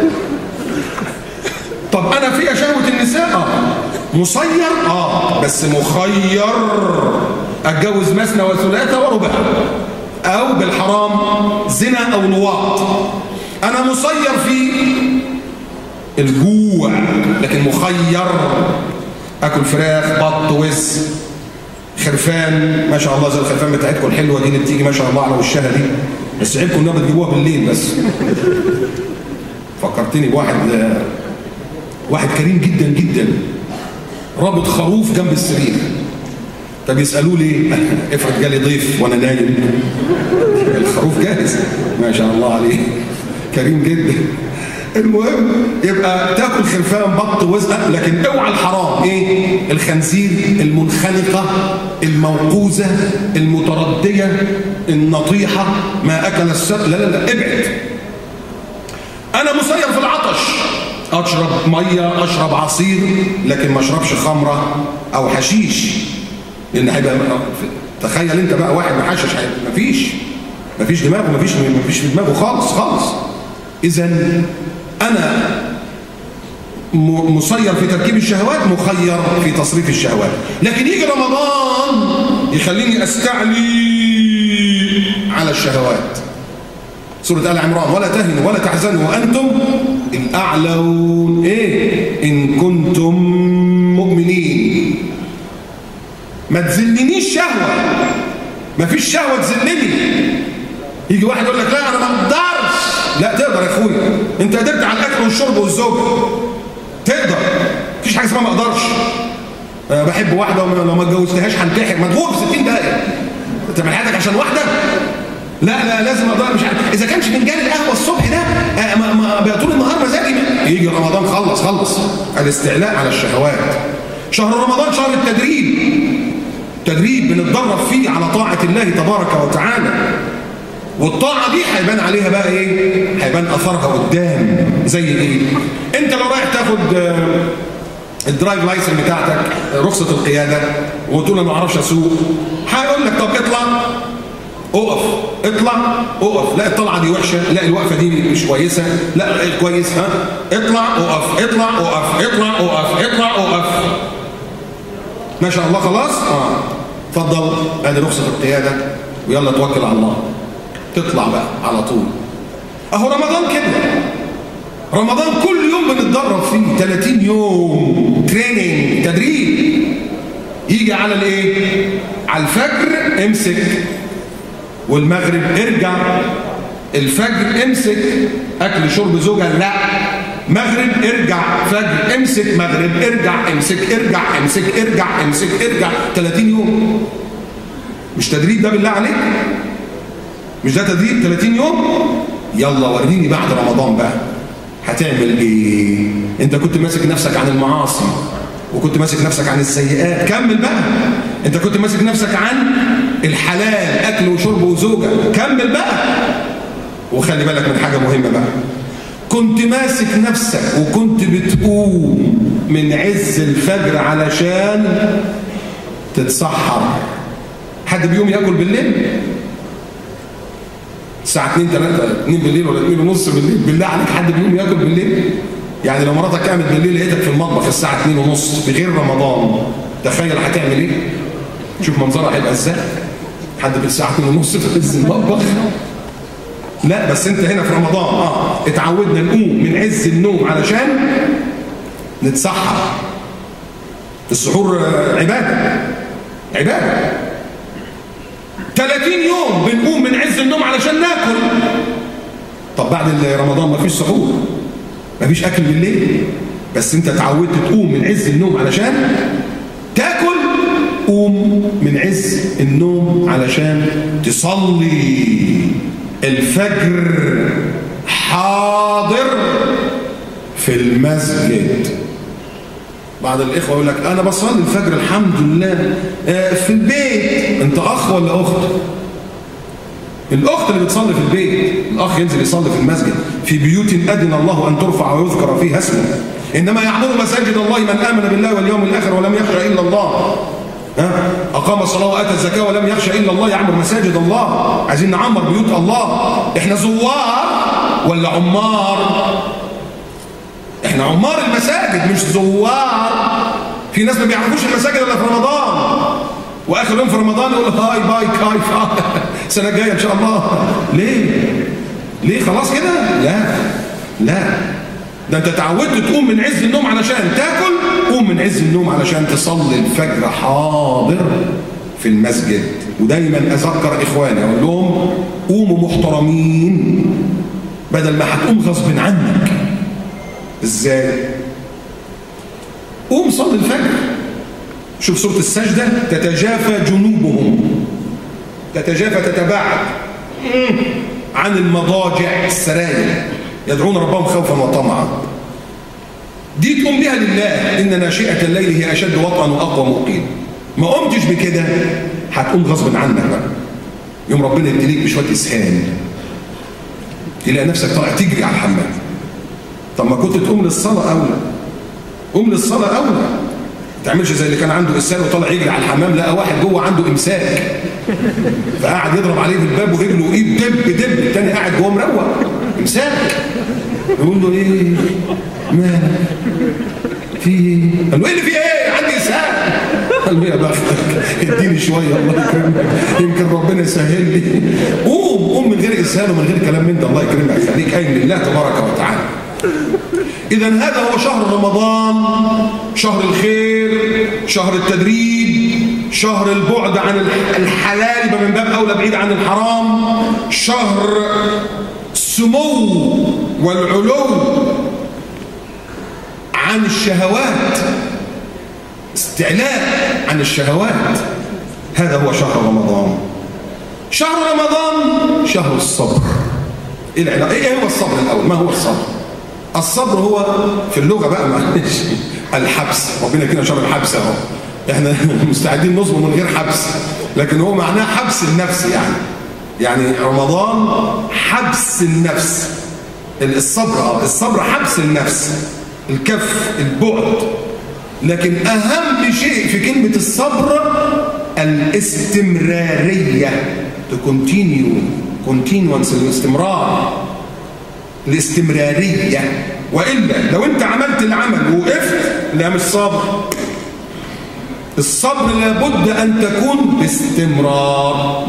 طب أنا فيها شهوة النساء مسير بس مخير. أتجوز مثنى وثلاثة ورباع، أو بالحرام زنا أو لواط. أنا مسير في الجوع لكن مخير. أكل فراخ، بط، وز، خرفان، ما شاء الله زي الخرفان بتاعتكم الحلوة دي اللي بتيجي ما شاء الله على وشها دي، بس عيبكم إنها بتجيبوها بالليل بس. فكرتني بواحد كريم جدا جدا، رابط خروف جنب السرير. طب يسألوه ليه؟ افرض جالي ضيف وانا نايم، الخروف جاهز ما شاء الله عليه، كريم جدا. المهم يبقى تاكل خرفان، بط، وزق، لكن اوعى الحرام. ايه؟ الخنزير، المنخنقه، الموقوذه، المترديه، النطيحه، ما اكل السبت، لا ابعد. أنا مسير في العطش، أشرب مية، أشرب عصير، لكن ما أشربش خمرة أو حشيش، لأن هيبقى تخيل أنت بقى واحد محشش مفيش دماغه، مفيش في دماغه خالص. إذا أنا مسير في تركيب الشهوات، مخير في تصريف الشهوات. لكن يجي رمضان يخليني أستعلي على الشهوات. سورة آل عمران: ولا تهنوا ولا تحزنوا وأنتم الأعلون إن كنتم مؤمنين. ما تذلنيش شهوة، ما فيش شهوة تذلني. يجي واحد يقول لك لا أنا ما أقدرش. لا تقدر يا أخويا، أنت قدرت على الأكل والشرب والزوجة، تقدر. مفيش حاجة اسمها ما أقدرش. أنا بحب واحدة ولو ما اتجوزتهاش هنتحر، مدغور في 60 دقيقة. أنت من حياتك عشان واحدة؟ لا لازم أقدر. مش عارف إذا كانش فنجان القهوة الصبح ده بقى طول النهار مزاجي. يجي رمضان خلص الاستعلاء على الشهوات. شهر رمضان شهر تدريب بنتدرب فيه على طاعة الله تبارك وتعالى، والطاعة دي هيبان عليها بقى هيبان أثرها قدام. زي انت لو رايح تاخد الدرايف لايسن بتاعتك، رخصة القيادة، وتقول انا ما اعرفش اسوق، هيقول لك طب اطلع اقف، لا الطلعة دي وحشة، لا الوقفة دي مش كويسة، لا كويس، اطلع اقف. ما شاء الله خلاص، اتفضل ادي رخصة القيادة ويلا توكل على الله. تطلع بقى على طول. اهو رمضان كده، رمضان كل يوم بنتدرب فيه 30 يوم تدريب. يجي على على الفجر امسك، والمغرب ارجع، الفجر امسك، اكل شرب زوجة لا، مغرب ارجع، فجر امسك، مغرب ارجع، امسك ارجع 30 يوم. مش تدريب ده بالله عليك؟ مش ده تدريب 30 يوم؟ يلا وريني بعد رمضان بقى هتعمل ايه؟ انت كنت ماسك نفسك عن المعاصي، وكنت ماسك نفسك عن السيئات، كمل بقى. انت كنت ماسك نفسك عن الحلال، اكل وشرب وزوجة، كمل بقى. وخلي بالك من حاجة مهمة بقى، كنت ماسك نفسك وكنت بتقوم من عز الفجر علشان تتسحر. حد بيوم ياكل بالليل؟ الساعة 2 بالليل ولا 2 ونص بالليل؟ بالله عليك حد بيوم ياكل بالليل؟ يعني لو مراتك قامت بالليل لقيتك في المطبخ الساعة 2 ونص في غير رمضان، تخيل هتعمل ايه؟ شوف منظرها هيبقى ازاي؟ حد بالساعة 2 ونص في عز المطبخ؟ لا بس انت هنا في رمضان اتعودنا نقوم من عز النوم علشان نتسحر. السحور عبادة 30 يوم بنقوم من عز النوم علشان ناكل. طب بعد رمضان ما فيش سحور، ما فيش اكل بالليل، بس انت اتعودت تقوم من عز النوم علشان تاكل. قوم من عز النوم علشان تصلي الفجر حاضر في المسجد. بعض الإخوة يقول لك أنا بصلي الفجر الحمد لله في البيت. أنت أخ ولا أخت؟ الأخت اللي بتصلي في البيت، الأخ ينزل يصلي في المسجد. في بيوت أذن الله أن ترفع ويذكر فيها اسمه، إنما يعمر مساجد الله من آمن بالله واليوم الآخر ولم يخشى إلا الله. أقام الصلاة وآتى الزكاة ولم يخشى إلا الله. يعمر مساجد الله. عايزين نعمر بيوت الله. إحنا زوار ولا عمار؟ إحنا عمار المساجد مش زوار. في ناس ما بيعرفوش المساجد إلا في رمضان، وآخر يوم في رمضان يقول هاي باي كايف السنة الجاية إن شاء الله. ليه خلاص كده؟ لا ده انت تعودت تقوم من عز النوم علشان تاكل. قوم من عز النوم علشان تصلي الفجر حاضر في المسجد. ودايما اذكر اخواني اقول لهم قوموا محترمين بدل ما هتقوم غصب عنك. ازاي؟ قوم صلي الفجر. شوف سورة السجدة، تتجافى جنوبهم، تتجافى تتباعد عن المضاجع السراير، يدعون ربهم خوفا وطمعا. دي تقوم بها لله. إن ناشئة الليل هي أشد وطئا وأقوى موقين. ما قمتش بكده هتقوم غصب عنك بقى. يوم ربنا يبتليك بشوية إسهال، تلاقي نفسك طالع تجري على الحمام. طب ما كنت تقوم للصلاة أولى، قوم للصلاة أولى. ما تعملش زي اللي كان عنده إسهال وطلع يجري على الحمام لقى واحد جوه عنده إمساك فقعد يضرب عليه بالباب ورجله وإيد دب دب، التاني قاعد جوه مروق إمساك. يقول له إيه مالك في إيه؟ قال له إيه اللي في إيه؟ عندي إسهال. قال له يا بختك اديني شوية الله يكرمك يمكن ربنا يسهل لي. قوم من غير إسهال ومن غير كلام من ده، الله يكرمك خليك قايم لله تبارك وتعالى. إذا هذا هو شهر رمضان، شهر الخير، شهر التدريب، شهر البعد عن الحلال يبقى من باب أولى بعيد عن الحرام، شهر السمو والعلو عن الشهوات، استعلاء عن الشهوات. هذا هو شهر رمضان. شهر رمضان شهر الصبر. ايه هو الصبر الأول؟ ما هو الصبر؟ الصبر هو في اللغة بقى معلش الحبس. ربنا كده شر الحبس اهو، احنا مستعدين نصبر من غير حبس، لكن هو معناه حبس النفس. يعني رمضان حبس النفس. الصبر حبس النفس، الكف، البعد. لكن أهم شيء في كلمة الصبر الاستمرارية، continuance، الاستمرارية. وإلا لو أنت عملت العمل ووقفت لا مش صبر. الصبر لابد أن تكون باستمرار،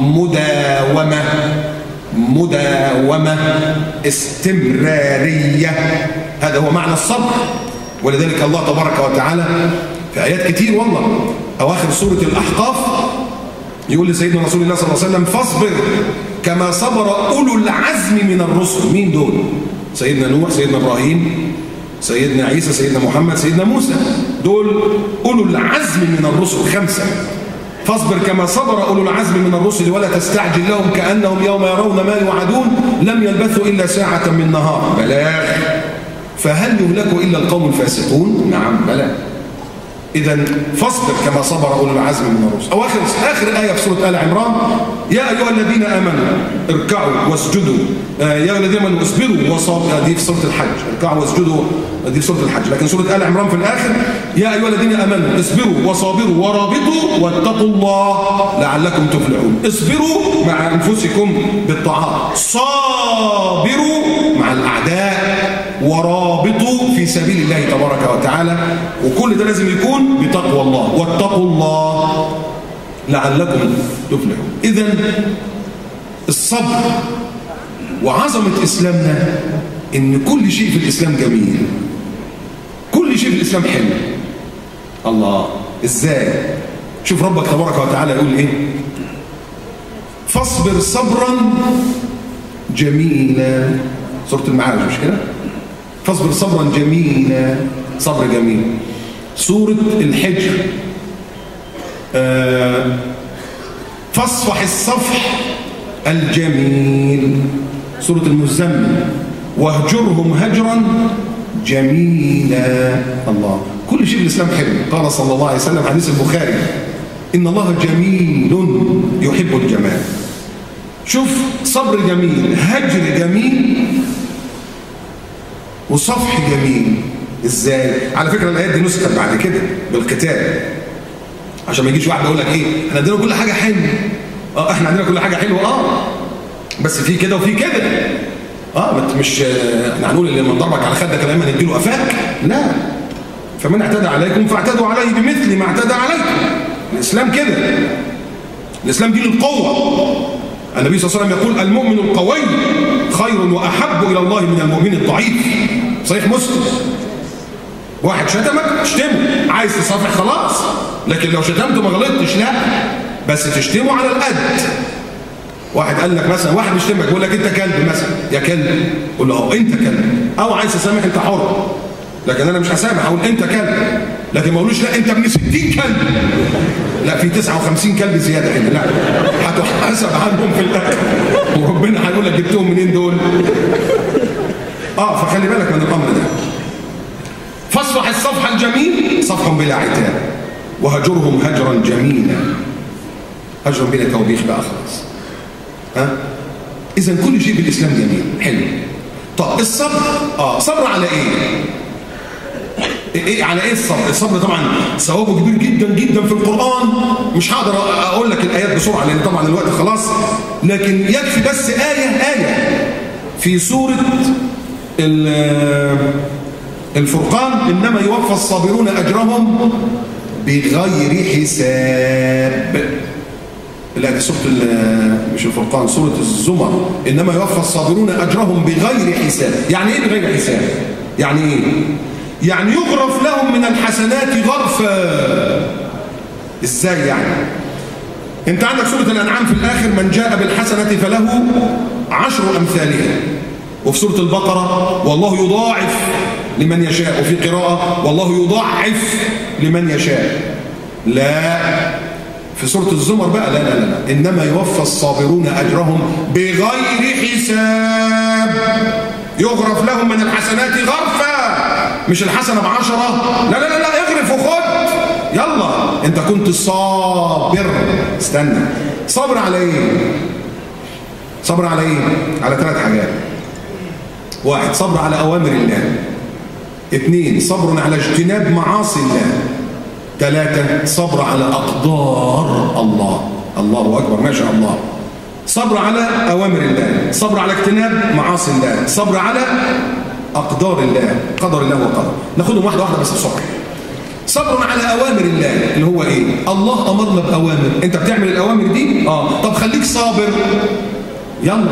مداومة، استمرارية. هذا هو معنى الصبر. ولذلك الله تبارك وتعالى في آيات كتير والله أواخر سورة الأحقاف يقول لسيدنا رسول الله صلى الله عليه وسلم فاصبر كما صبر أولو العزم من الرسل. مين دول؟ سيدنا نوح، سيدنا إبراهيم، سيدنا عيسى، سيدنا محمد، سيدنا موسى. دول أولو العزم من الرسل 5. فاصبر كما صبر أولو العزم من الرسل ولا تستعجل لهم كأنهم يوم يرون ما يوعدون لم يلبثوا إلا ساعة من نهار بلاغ فهل يهلك إلا القوم الفاسقون؟ نعم بلى. إذا فاصبر كما صبر أولو العزم من الرسل. أو آخر آية في سورة آل عمران يا أيها الذين آمنوا اركعوا واسجدوا، يا أيها الذين آمنوا اصبروا وصابروا. دي في سورة الحج، اركعوا واسجدوا دي في سورة الحج. لكن سورة آل عمران في الآخر يا أيها الذين آمنوا اصبروا وصابروا ورابطوا واتقوا الله لعلكم تفلحون. اصبروا مع أنفسكم بالطاعات، صابروا مع الأعداء، ورابطوا في سبيل الله تبارك وتعالى. وكل ده لازم يكون بتقوى الله، واتقوا الله لعلكم تفلحون. إذن الصبر وعظمة إسلامنا إن كل شيء في الإسلام جميل، كل شيء في الإسلام حلو. الله إزاي؟ شوف ربك تبارك وتعالى يقول إيه؟ فاصبر صبرا جميلا. سورة المعارج مش كده؟ فاصبر صبرا جميلا، صبر جميل. سورة الحجر فاصفح الصفح الجميل. سورة المزمل واهجرهم هجرا جميلا. الله، كل شيء في الإسلام حلو. قال صلى الله عليه وسلم حديث البخاري إن الله جميل يحب الجمال. شوف، صبر جميل، هجر جميل، وصفح جميل. ازاي؟ على فكرة الآيات دي نسخت بعد كده بالقتال عشان ما يجيش واحد يقول لك ايه احنا عندنا كل حاجة حلوة. احنا عندنا كل حاجة حلوة بس في كده وفي كده. مش احنا هنقول اللي من ضربك على خدك لما نديله قفاك، لا. فمن اعتدى عليكم فاعتدوا عليه بمثل ما اعتدى عليكم. الإسلام كده، الإسلام دين القوة. النبي صلى الله عليه وسلم يقول المؤمن القوي خير وأحب إلى الله من المؤمن الضعيف. صحيح مسلم. واحد شتمك تشتمه، عايز تصافح خلاص، لكن لو شتمته ما غلطتش لا، بس تشتمه على القد. واحد قال لك مثلا، واحد بيشتمك يقول لك انت كلب مثلا، يا كلب، قول له انت كلب. او عايز تسامح انت حر، لكن انا مش هسامح، اقول انت كلب، لكن ما اقولوش لا انت ابن 60 كلب، لا في 59 كلب زياده هنا، لا هتحاسب عنهم في الاخر وربنا هيقول لك جبتهم منين دول. فخلي بالك من الامر ده. فاصفح الصفح الجميل، صفح بلا عتاب، وهجرهم هجرا جميلا. هجر بلا توبيخ بقى خلاص. إذن كل شيء بالإسلام جميل حلو. طب الصبر صبر على ايه على ايه الصبر؟ الصبر طبعا ثوابه كبير جدا جدا في القرآن، مش هقدر اقول لك الايات بسرعه لان طبعا الوقت خلاص، لكن يكفي بس آية في سورة الفرقان: انما يوفى الصابرون اجرهم بغير حساب. لا دي سورة مش الفرقان، سورة الزمر: انما يوفى الصابرون اجرهم بغير حساب. يعني ايه بغير حساب؟ يعني ايه؟ يعني يغرف لهم من الحسنات غرفا. ازاي يعني؟ انت عندك سورة الانعام في الاخر: من جاء بالحسنة فله 10 امثالها. وفي سورة البقرة: والله يضاعف لمن يشاء. وفي قراءة: والله يضاعف لمن يشاء. لا، في سورة الزمر بقى لا، انما يوفى الصابرون اجرهم بغير حساب. يغرف لهم من الحسنات غرفا، مش الحسنة ب10، لا اغرف وخد. يلا انت كنت صابر. استنى، صبر على ايه؟ صبر على ايه؟ على 3 حاجات. 1 صبر على اوامر الله. 2 صبر على اجتناب معاصي الله. 3 صبر على اقدار الله. الله اكبر، ما شاء الله. صبر على اوامر الله، صبر على اجتناب معاصي الله، صبر على اقدار الله، قدر الله وقدر. ناخدهم واحده واحده بس بسرعه. صبر على اوامر الله اللي هو ايه؟ الله امرنا باوامر، انت بتعمل الاوامر دي؟ طب خليك صابر. يلا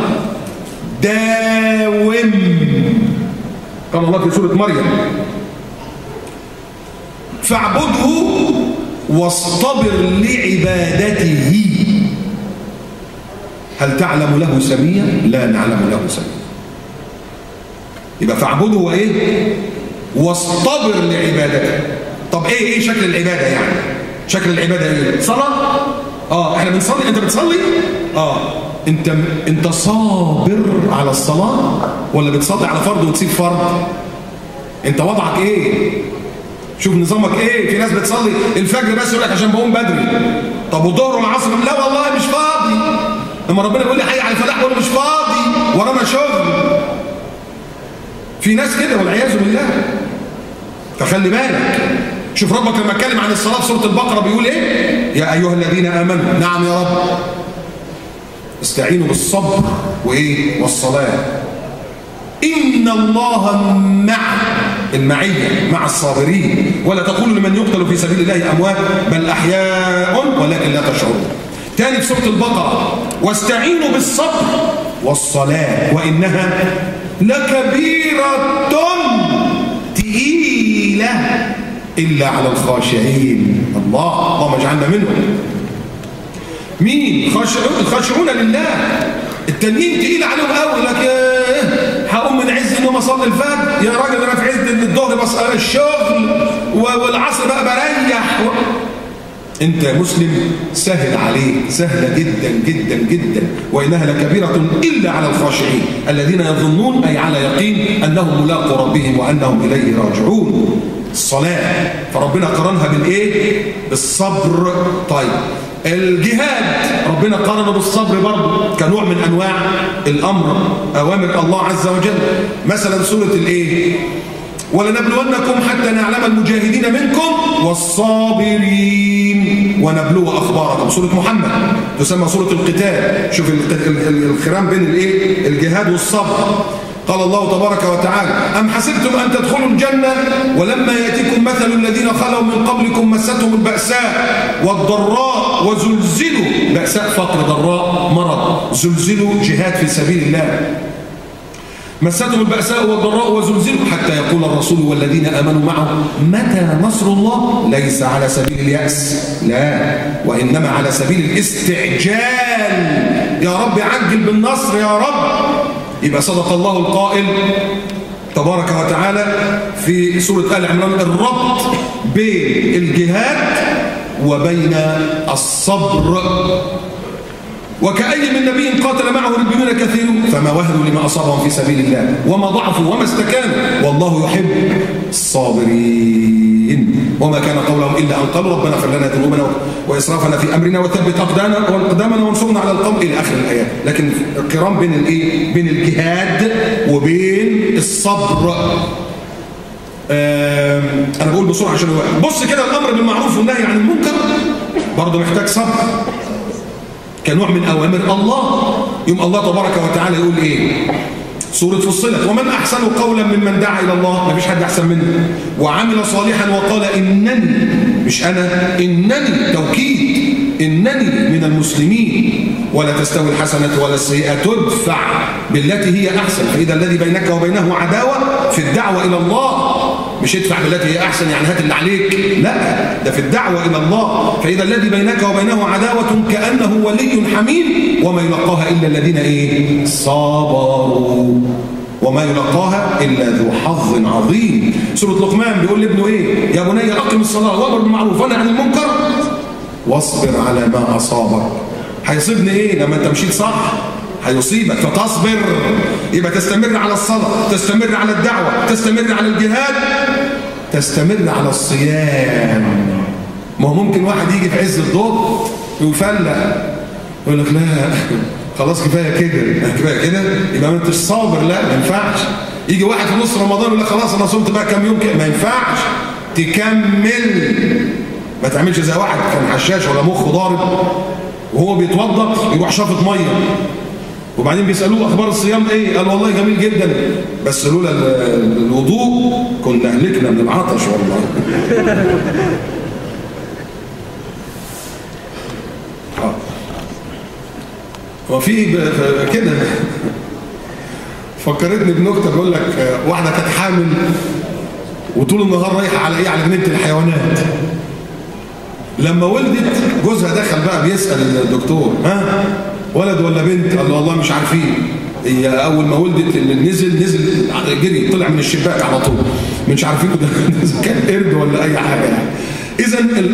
داوم. قال الله في سوره مريم: فاعبده واصطبر لعبادته هل تعلم له سميا؟ لا نعلم له سميا. يبقى فاعبده وايه؟ واصطبر لعبادته. طب ايه شكل العباده يعني؟ شكل العباده ايه؟ صلاه؟ احنا بنصلي، انت بتصلي؟ انت صابر على الصلاه ولا بتصلي على فرض وتسيب فرض؟ انت وضعك ايه؟ شوف نظامك ايه. في ناس بتصلي الفجر بس يقول لك عشان بقوم بدري. طب والظهر والعصر؟ لا والله مش فاضي. لما ربنا بيقول لي حي على الفلاح بقول مش فاضي ورانا شغل. في ناس كده والعياذ بالله. فخلي بالك. شوف ربك لما اتكلم عن الصلاه في سوره البقره بيقول ايه؟ يا ايها الذين امنوا. نعم يا رب. استعينوا بالصبر وايه؟ والصلاه. ان الله مع المعيه مع الصابرين ولا تقولوا لمن يقتل في سبيل الله اموات بل احياء ولكن لا تشعرون. تاني في سوره البقره: واستعينوا بالصبر والصلاه وانها لكبيره تقيله الا على الخاشعين. اللهم اجعلنا منهم. مين الخاشعون لله؟ التانيين تقيل عليهم قوي. لك هقوم من عز النوم اصلي الفجر يا راجل، انا في عز الظهر بس الشغل والعصر بقى بريح. انت مسلم سهل عليك، سهله جدا جدا جدا. وانها لكبيره الا على الخاشعين الذين يظنون اي على يقين انهم ملاقوا ربهم وانهم اليه راجعون. الصلاه فربنا قرنها بالايه؟ بالصبر. طيب الجهاد ربنا قرنه بالصبر برضه كنوع من انواع الامر، اوامر الله عز وجل. مثلا سوره الايه؟ ولنبلونكم حتى نعلم المجاهدين منكم والصابرين ونبلو اخباركم. سوره محمد تسمى سوره القتال. شوف الخرام بين الايه؟ الجهاد والصبر. قال الله تبارك وتعالى: أم حسبتم أن تدخلوا الجنة ولما يأتيكم مثل الذين خلوا من قبلكم مستهم البأساء والضراء وزلزلوا. بأساء فقر، ضراء مرض، زلزلوا جهاد في سبيل الله. مستهم البأساء والضراء وزلزلوا حتى يقول الرسول والذين آمنوا معه متى نصر الله؟ ليس على سبيل اليأس، لا، وإنما على سبيل الاستعجال. يا رب عجل بالنصر يا رب. يبقى صدق الله القائل تبارك وتعالى في سورة آل عمران الربط بين الجهاد وبين الصبر. وكأي من نبي قاتل معه ربيون كثير فما وهنوا لما أصابهم في سبيل الله وما ضعفوا وما استكانوا والله يحب الصابرين. وما كان قولهم إلا أن قالوا ربنا اغفر لنا ذنوبنا وإسرافنا في أمرنا وثبت أقدامنا وانصرنا على القوم إلى آخر الآيات. لكن القران بين الإيه؟ بين الجهاد وبين الصبر. أنا بقول بسرعة عشان الوقت. بص كده، الأمر بالمعروف والنهي عن المنكر برضه محتاج صبر كنوع من أوامر الله. يوم الله تبارك وتعالى يقول إيه؟ سورة فصلت: ومن أحسن قولا ممن دعا إلى الله. ما فيش حد أحسن منه. وعمل صالحا وقال إنني، مش أنا، إنني توكيد، إنني من المسلمين. ولا تستوي الحسنة ولا السيئة تدفع بالتي هي أحسن، فإذا الذي بينك وبينه عداوة في الدعوة إلى الله، مش ادفع بالتي هي أحسن يعني هات اللي عليك، لا، ده في الدعوة إلى الله. فإذا الذي بينك وبينه عداوة كأنه ولي حميم وما يلقاها إلا الذين إيه؟ صبروا وما يلقاها إلا ذو حظ عظيم. سورة لقمان بيقول لابنه إيه؟ يا بني أقم الصلاة وأمر بالمعروف ونهى عن المنكر واصبر على ما أصابك. هيصيبني إيه؟ لما أنت مشيت صح هيصيبك، فتصبر. يبقى تستمر على الصلاة، تستمر على الدعوة، تستمر على الجهاد، تستمر على الصيام. ما هو ممكن واحد يجي في عز الظهر ويفلق يقول لك لا خلاص كفايه كده، كفايه كده، يبقى ما انتش صابر. لا، ما ينفعش. يجي واحد في نص رمضان يقول لك خلاص انا صمت بقى كام يوم كده، ما ينفعش. تكمل، ما تعملش زي واحد كان حشاش ولا مخه ضارب وهو بيتوضا يروح شافط ميه وبعدين بيسالوه اخبار الصيام ايه؟ قال والله جميل جدا بس لولا الوضوء كنا اهلكنا من العطش والله. وفي كده فكرتني بنكته، بيقول لك واحده كانت حامل وطول النهار رايحه على ايه؟ على جنينه الحيوانات. لما ولدت جوزها دخل بقى بيسال الدكتور ها ولد ولا بنت؟ قال له والله مش عارفين. هي اول ما ولدت نزل جري طلع من الشباك على طول، مش عارفين ده كان قرد ولا اي حاجه يعني. اذا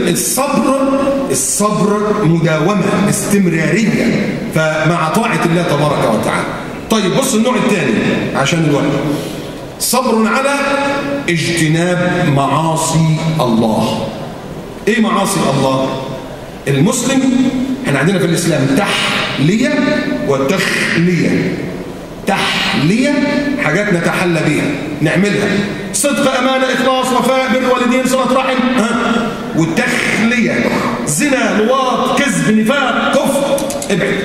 الصبر مداومه استمراريه فمع طاعه الله تبارك وتعالى. طيب بص النوع الثاني عشان الوقت، صبر على اجتناب معاصي الله. ايه معاصي الله؟ المسلم احنا عندنا في الاسلام تحليه وتخليه. تحليه حاجات نتحلى بيها نعملها، صدق، امانه، اخلاص، وفاء، بر والدين، صله رحم. والتخليه زنا، لواط، كذب، نفاق، كفر، ابعد.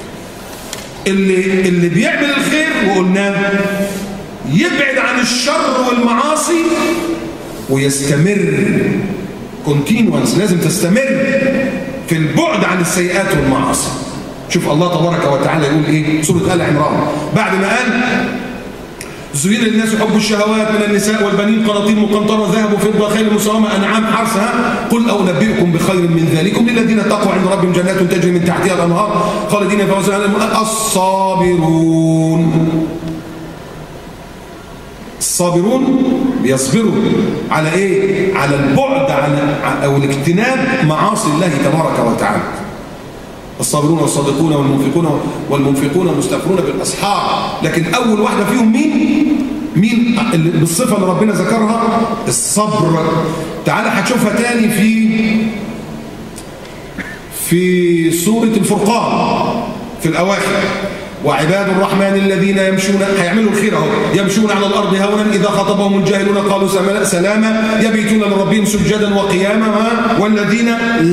اللي بيعمل الخير وقلناه يبعد عن الشر والمعاصي ويستمر كونتينوانس، لازم تستمر في البعد عن السيئات والمعاصي. شوف الله تبارك وتعالى يقول ايه؟ سورة آل عمران بعد ما قال زين للناس حب الشهوات من النساء والبنين قناطير مقنطرة ذهب وفضة خيل مسومة أنعام حرثها قل أنبئكم بخير من ذلكم للذين اتقوا عند ربهم جنات تجري من تحتها الأنهار خالدين فيها. الصابرون بيصبروا على ايه؟ على البعد عن او الاجتناب معاصي الله تبارك وتعالى. الصابرون والصادقون والمنفقون والمستغفرون بالاسحار. لكن اول واحده فيهم مين بالصفه اللي ربنا ذكرها؟ الصبر. تعالى هتشوفها تاني في سوره الفرقان في الاواخر. وعباد الرحمن الذين يمشون، هيعملوا الخير اهو، يمشون على الارض هونا اذا خاطبهم الجاهلون قالوا سلاما يبيتون لربهم سجدا وقياما. والذين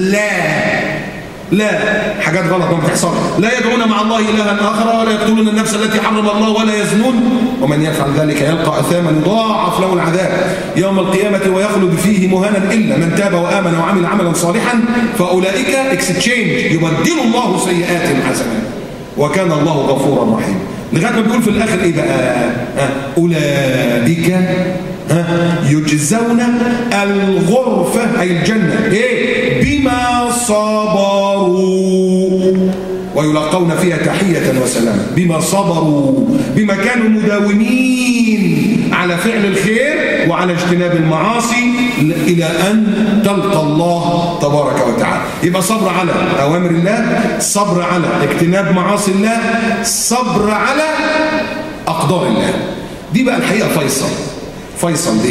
لا حاجات غلط ما بتحصل، لا يدعون مع الله الها اخر ولا يقتلون النفس التي حرم الله ولا يزنون ومن يفعل ذلك يلقى اثاما يضاعف له العذاب يوم القيامه ويخلد فيه مهانا الا من تاب وامن وعمل عملا صالحا فاولئك اكستشينج يبدل الله سيئاتهم حسنات وكان الله غفورا رحيما. لغايه ما بيقول في الاخر ايه بقى؟ اولئك يجزون الغرفه اي الجنه ايه؟ بما صبروا ويلقون فيها تحيه وسلاما. بما صبروا، بما كانوا مداومين على فعل الخير وعلى اجتناب المعاصي الى ان تلقى الله تبارك وتعالى. يبقى صبر على اوامر الله، صبر على اجتناب معاصي الله، صبر على اقدار الله. دي بقى الحقيقه فيصل دي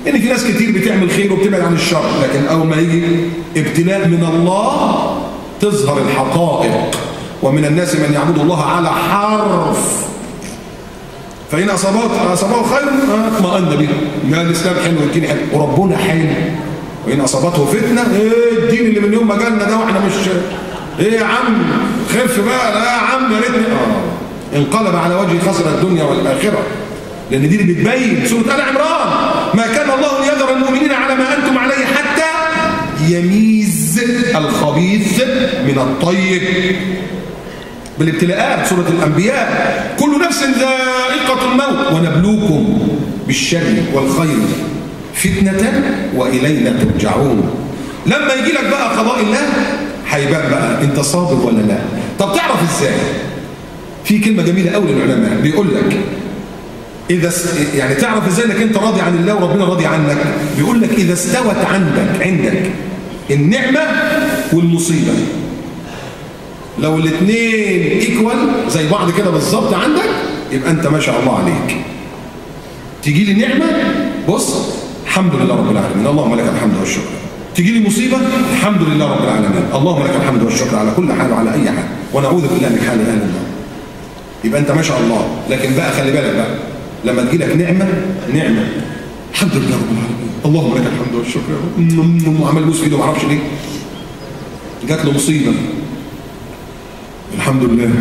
يعني في ناس كتير بتعمل خير وبتبعد عن الشر، لكن أول ما يجي ابتلاء من الله تظهر الحقائق. ومن الناس من يعبد الله على حرف، فإن أصابه خير اطمأن به، ما الإسلام حلو والدين حلو وربنا حلو. وإن أصابته فتنة، إيه الدين اللي من يوم ما جالنا ده وإحنا مش إيه يا عم خف بقى، لا يا عم يا ريتني انقلب على وجهه خسر الدنيا والآخرة. لأن دي اللي بتبين سورة آل عمران: ما كان الله ليذر المؤمنين على ما أنتم عليه حتى يميز الخبيث من الطيب. بالابتلاءات سورة الأنبياء: كل نفس ذائقة الموت ونبلوكم بالشر والخير فتنة وإلينا ترجعون. لما يجي لك بقى قضاء الله هيبان بقى انت صابر ولا لا. طب تعرف ازاي؟ في كلمة جميلة قوي للعلماء بيقول لك إذا يعني تعرف ازاي انك انت راضي عن الله وربنا راضي عنك. بيقول لك إذا استوت عندك النعمة والمصيبة، لو الاثنين ايكوال زي بعض كده بالظبط عندك، يبقى انت ما شاء الله عليك. تيجي لي نعمة بص الحمد لله رب العالمين اللهم لك الحمد والشكر، تيجي لي مصيبة الحمد لله رب العالمين اللهم لك الحمد والشكر على كل حال وعلى أي حال، ونعوذ بالله من حال أهل النار. يبقى أنت ما شاء الله. لكن بقى خلي بالك بقى لما تجي لك نعمة الحمد لله رب العالمين اللهم لك الحمد والشكر، وعمل بوس في ايده ما اعرفش ليه. جات له مصيبة الحمد لله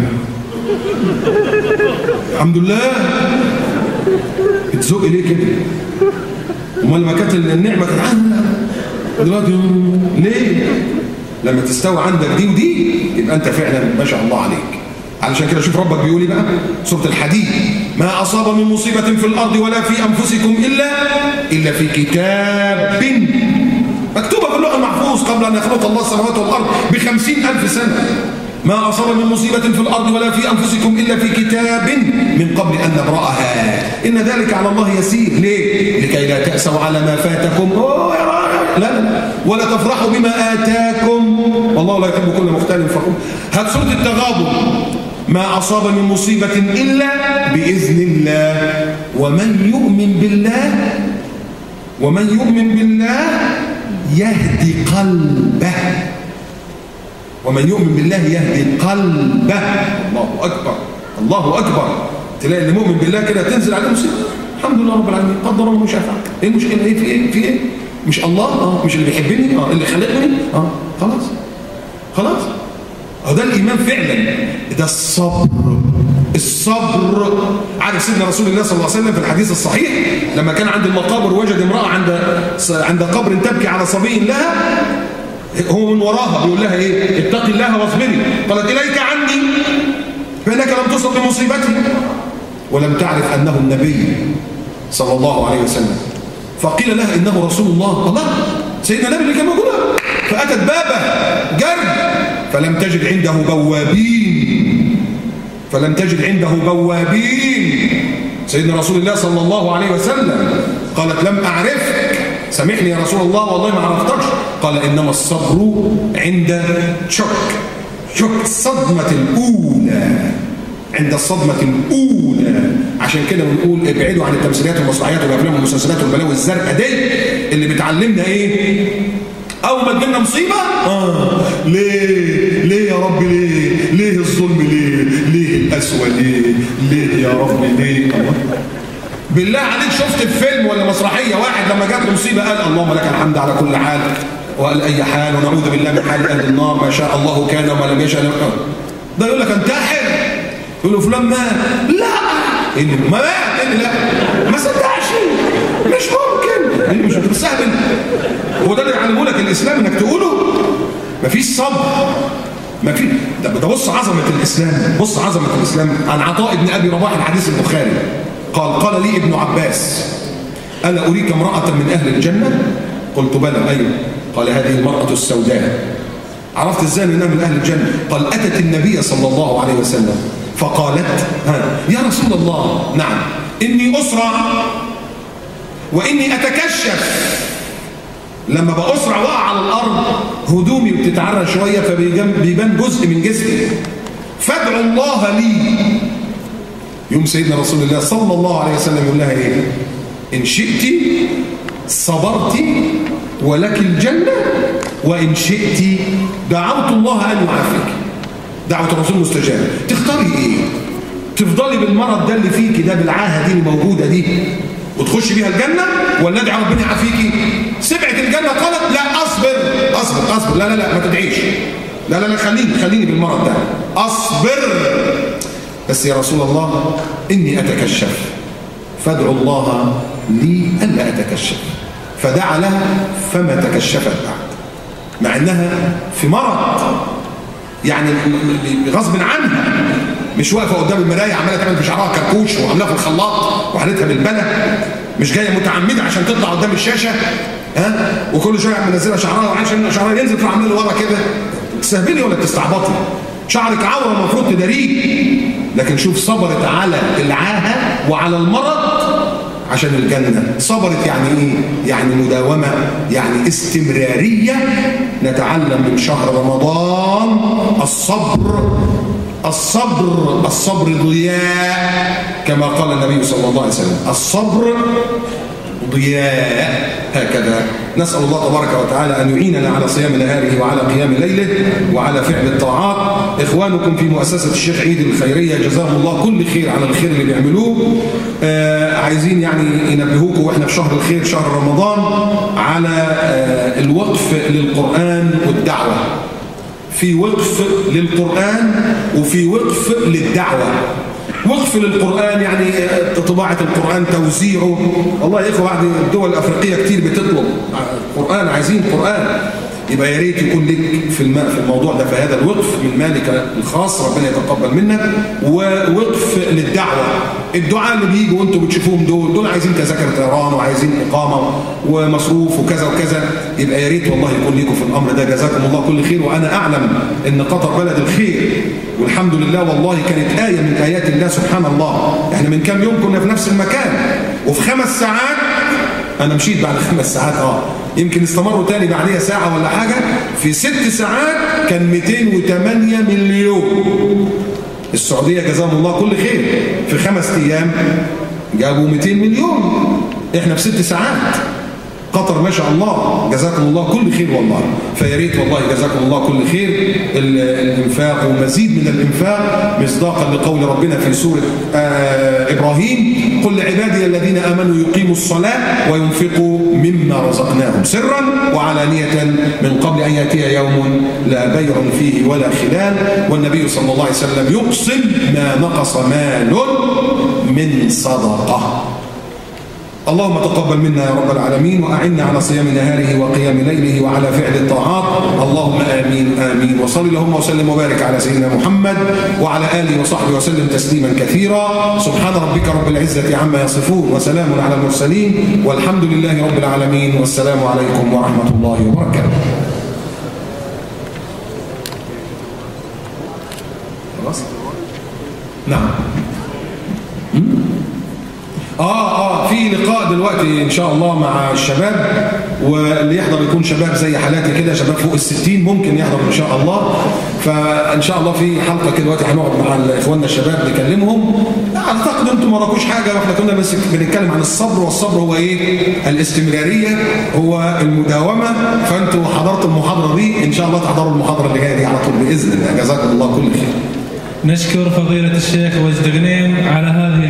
الحمد لله، بتزق ليه كده؟ امال ما كانت النعمه كانت دلوقتي ليه؟ لما تستوى عندك دي ودي يبقى انت فعلا ما شاء الله عليك. علشان كده شوف ربك بيقول ايه بقى سوره الحديد: ما اصاب من مصيبه في الارض ولا في انفسكم الا في كتاب مكتوبه في اللوح المحفوظ قبل ان يخلق الله السماوات والارض ب50,000 سنه. ما أصاب من مصيبة في الأرض ولا في أنفسكم إلا في كتاب من قبل أن نبرأها إن ذلك على الله يسير. ليه؟ لكي لا تأسوا على ما فاتكم لا ولا تفرحوا بما آتاكم والله لا يحب كل مختال فخور. هات سورة التغابن: ما أصاب من مصيبة إلا بإذن الله ومن يؤمن بالله يهدي قلبه. ومن يؤمن بالله يهدي قلبه. الله أكبر الله أكبر. تلاقي اللي مؤمن بالله كده تنزل عليه مصيبة الحمد لله رب العالمين قدر الله مش عارف ايه المشكلة ايه في ايه مش الله مش اللي بيحبني اللي خلقني خلاص ده الإيمان فعلا. ده الصبر. عارف سيدنا رسول الله صلى الله عليه وسلم في الحديث الصحيح لما كان عند المقابر وجد امرأة عند قبر تبكي على صبي لها، هو من وراها بيقول لها ايه؟ اتقي الله واصبري. قالت اليك عني فانك لم تصب بمصيبتي ولم تعرف انه النبي صلى الله عليه وسلم. فقيل لها انه رسول الله سيدنا النبي اللي كان موجود. فاتت بابه جرد فلم تجد عنده بوابين. سيدنا رسول الله صلى الله عليه وسلم قالت لم اعرفك، سامحني يا رسول الله والله ما عرفتكش. قال إنما الصبر عند شك الصدمة الأولى، عند الصدمة الأولى. عشان كده بنقول ابعدوا عن التمثيليات والمسرحيات والأفلام والمسلسلات والبلاوي الزرقاء دي اللي بتعلمنا إيه؟ أول ما تجينا مصيبة ليه يا رب ليه الظلم ليه القسوة ليه يا رب ليه؟ بالله عليك شفت الفيلم ولا مسرحية واحد لما جات له مصيبة قال اللهم لك الحمد على كل حال وقال أي حال ونعوذ بالله من حال أهل النار ما شاء الله كان وما لم يشاء ده يقول لك انتحر، يقول له فلان مات، لا ما مات لا ما صدقش مش ممكن اللي مش بتستهبل. هو ده اللي يعلمه لك الإسلام انك تقوله مفيش صبر مفيش. ده بص عظمة الإسلام عن عطاء بن أبي رباح الحديث البخاري قال لي ابن عباس ألا أريك امرأة من أهل الجنة؟ قلت بلى أيوه. قال هذه المرأة السوداء. عرفت ازاي انها من أهل الجنة؟ قال أتت النبي صلى الله عليه وسلم فقالت يا رسول الله نعم إني أسرع وإني أتكشف. لما بأسرع وقع على الأرض هدومي بتتعرى شوية فبيبان جزء من جسمي فادعوا الله لي. يوم سيدنا رسول الله صلى الله عليه وسلم يقول لها ايه؟ إن شئت صبرت ولك الجنة وإن شئت دعوت الله أن يعافيك. دعوة الرسول مستجابة. تختاري إيه؟ تفضلي بالمرض ده اللي فيكي ده، بالعاهة دي الموجودة دي، وتخشي بيها الجنة، ولا ادعي ربنا يعافيكي؟ سمعت الجنة قالت لا أصبر لا ما تدعيش، لا خليني بالمرض ده، أصبر بس يا رسول الله إني أتكشف، فادعوا الله لي ألا أتكشف. فدعا لها فما تكشفت بعد، مع إنها في مرض يعني غصب عنها، مش واقفة قدام المراية عمالة تعمل في شعرها كركوش وعملها في الخلاط وحالتها بالبلة، مش جاية متعمدة عشان تطلع قدام الشاشة وكل شوية منزلها شعرها وعشان شعرها ينزل تروح عاملة لورا كده. تستهبلي ولا تستعبطي؟ شعرك عورة المفروض تداريه، لكن شوف صبرت على العاهة وعلى المرض عشان الجنة. صبرت يعني إيه؟ يعني مداومة، يعني استمرارية. نتعلم من شهر رمضان الصبر ضياء، كما قال النبي صلى الله عليه وسلم، الصبر ضياء. هكذا نسأل الله تبارك وتعالى أن يعيننا على صيام نهاره وعلى قيام ليله وعلى فعل الطاعات. إخوانكم في مؤسسة الشيخ عيد الخيرية جزاهم الله كل خير على الخير اللي بيعملوه. عايزين يعني ينبهوكم وإحنا في شهر الخير شهر رمضان على الوقف للقرآن والدعوة. في وقف للقرآن وفي وقف للدعوة. وقف للقرآن يعني طباعة القرآن، توزيعه. والله يا إخوة بعد الدول الأفريقية كتير بتطلب قرآن، عايزين قرآن، يبقى يا ريت يكون لك في الموضوع ده، في هذا الوقف من مالك الخاص ربنا يتقبل منك. ووقف للدعوة، الدعاء اللي بيجوا وانتم بتشوفوهم دول عايزين تذاكر طيران وعايزين إقامة ومصروف وكذا وكذا، يبقى يا ريت والله يكون لكم في الأمر ده. جزاكم الله كل خير. وأنا أعلم إن قطر بلد الخير، والحمد لله والله كانت آية من آيات الله سبحان الله. احنا من كام يوم كنا في نفس المكان وفي 5 ساعات، أنا مشيت بعد 5 ساعات يمكن استمروا تاني بعديها ساعة ولا حاجة، في 6 ساعات كان 208 مليون. السعودية جزاهم الله كل خير في 5 أيام جابوا 200 مليون، احنا في 6 ساعات. قطر ما شاء الله جزاكم الله كل خير والله. فيا ريت والله جزاكم الله كل خير الانفاق ومزيد من الانفاق، مصداقا لقول ربنا في سورة إبراهيم: قل لعبادي الذين آمنوا يقيموا الصلاة وينفقوا مما رزقناهم سرا وعلانية من قبل أن يأتي يوم لا بيع فيه ولا خلال. والنبي صلى الله عليه وسلم يقسم: ما نقص مال من صدقة. اللهم تقبل منا يا رب العالمين، وأعنا على صيام نهاره وقيام ليله وعلى فعل الطاعات. اللهم آمين آمين. وصل اللهم وسلم وبارك على سيدنا محمد وعلى آله وصحبه وسلم تسليما كثيرا. سبحان ربك رب العزة عما يصفون وسلام على المرسلين والحمد لله رب العالمين، والسلام عليكم ورحمة الله وبركاته. خلاص؟ نعم. في لقاء دلوقتي إن شاء الله مع الشباب، واللي يحضر يكون شباب زي حالاتي كده، شباب فوق ال60 ممكن يحضر إن شاء الله. فإن شاء الله في حلقة كده دلوقتي هنقعد مع إخواننا الشباب نكلمهم. أعتقد أنتم ما راكوش حاجة، وإحنا كنا بس بنتكلم عن الصبر، والصبر هو إيه؟ الاستمرارية، هو المداومة. فأنتوا حضرتوا المحاضرة دي، إن شاء الله تحضروا المحاضرة اللي جاية دي على طول بإذن الله. جزاكم الله كل خير. نشكر فضيلة الشيخ وجد غنيم على هذه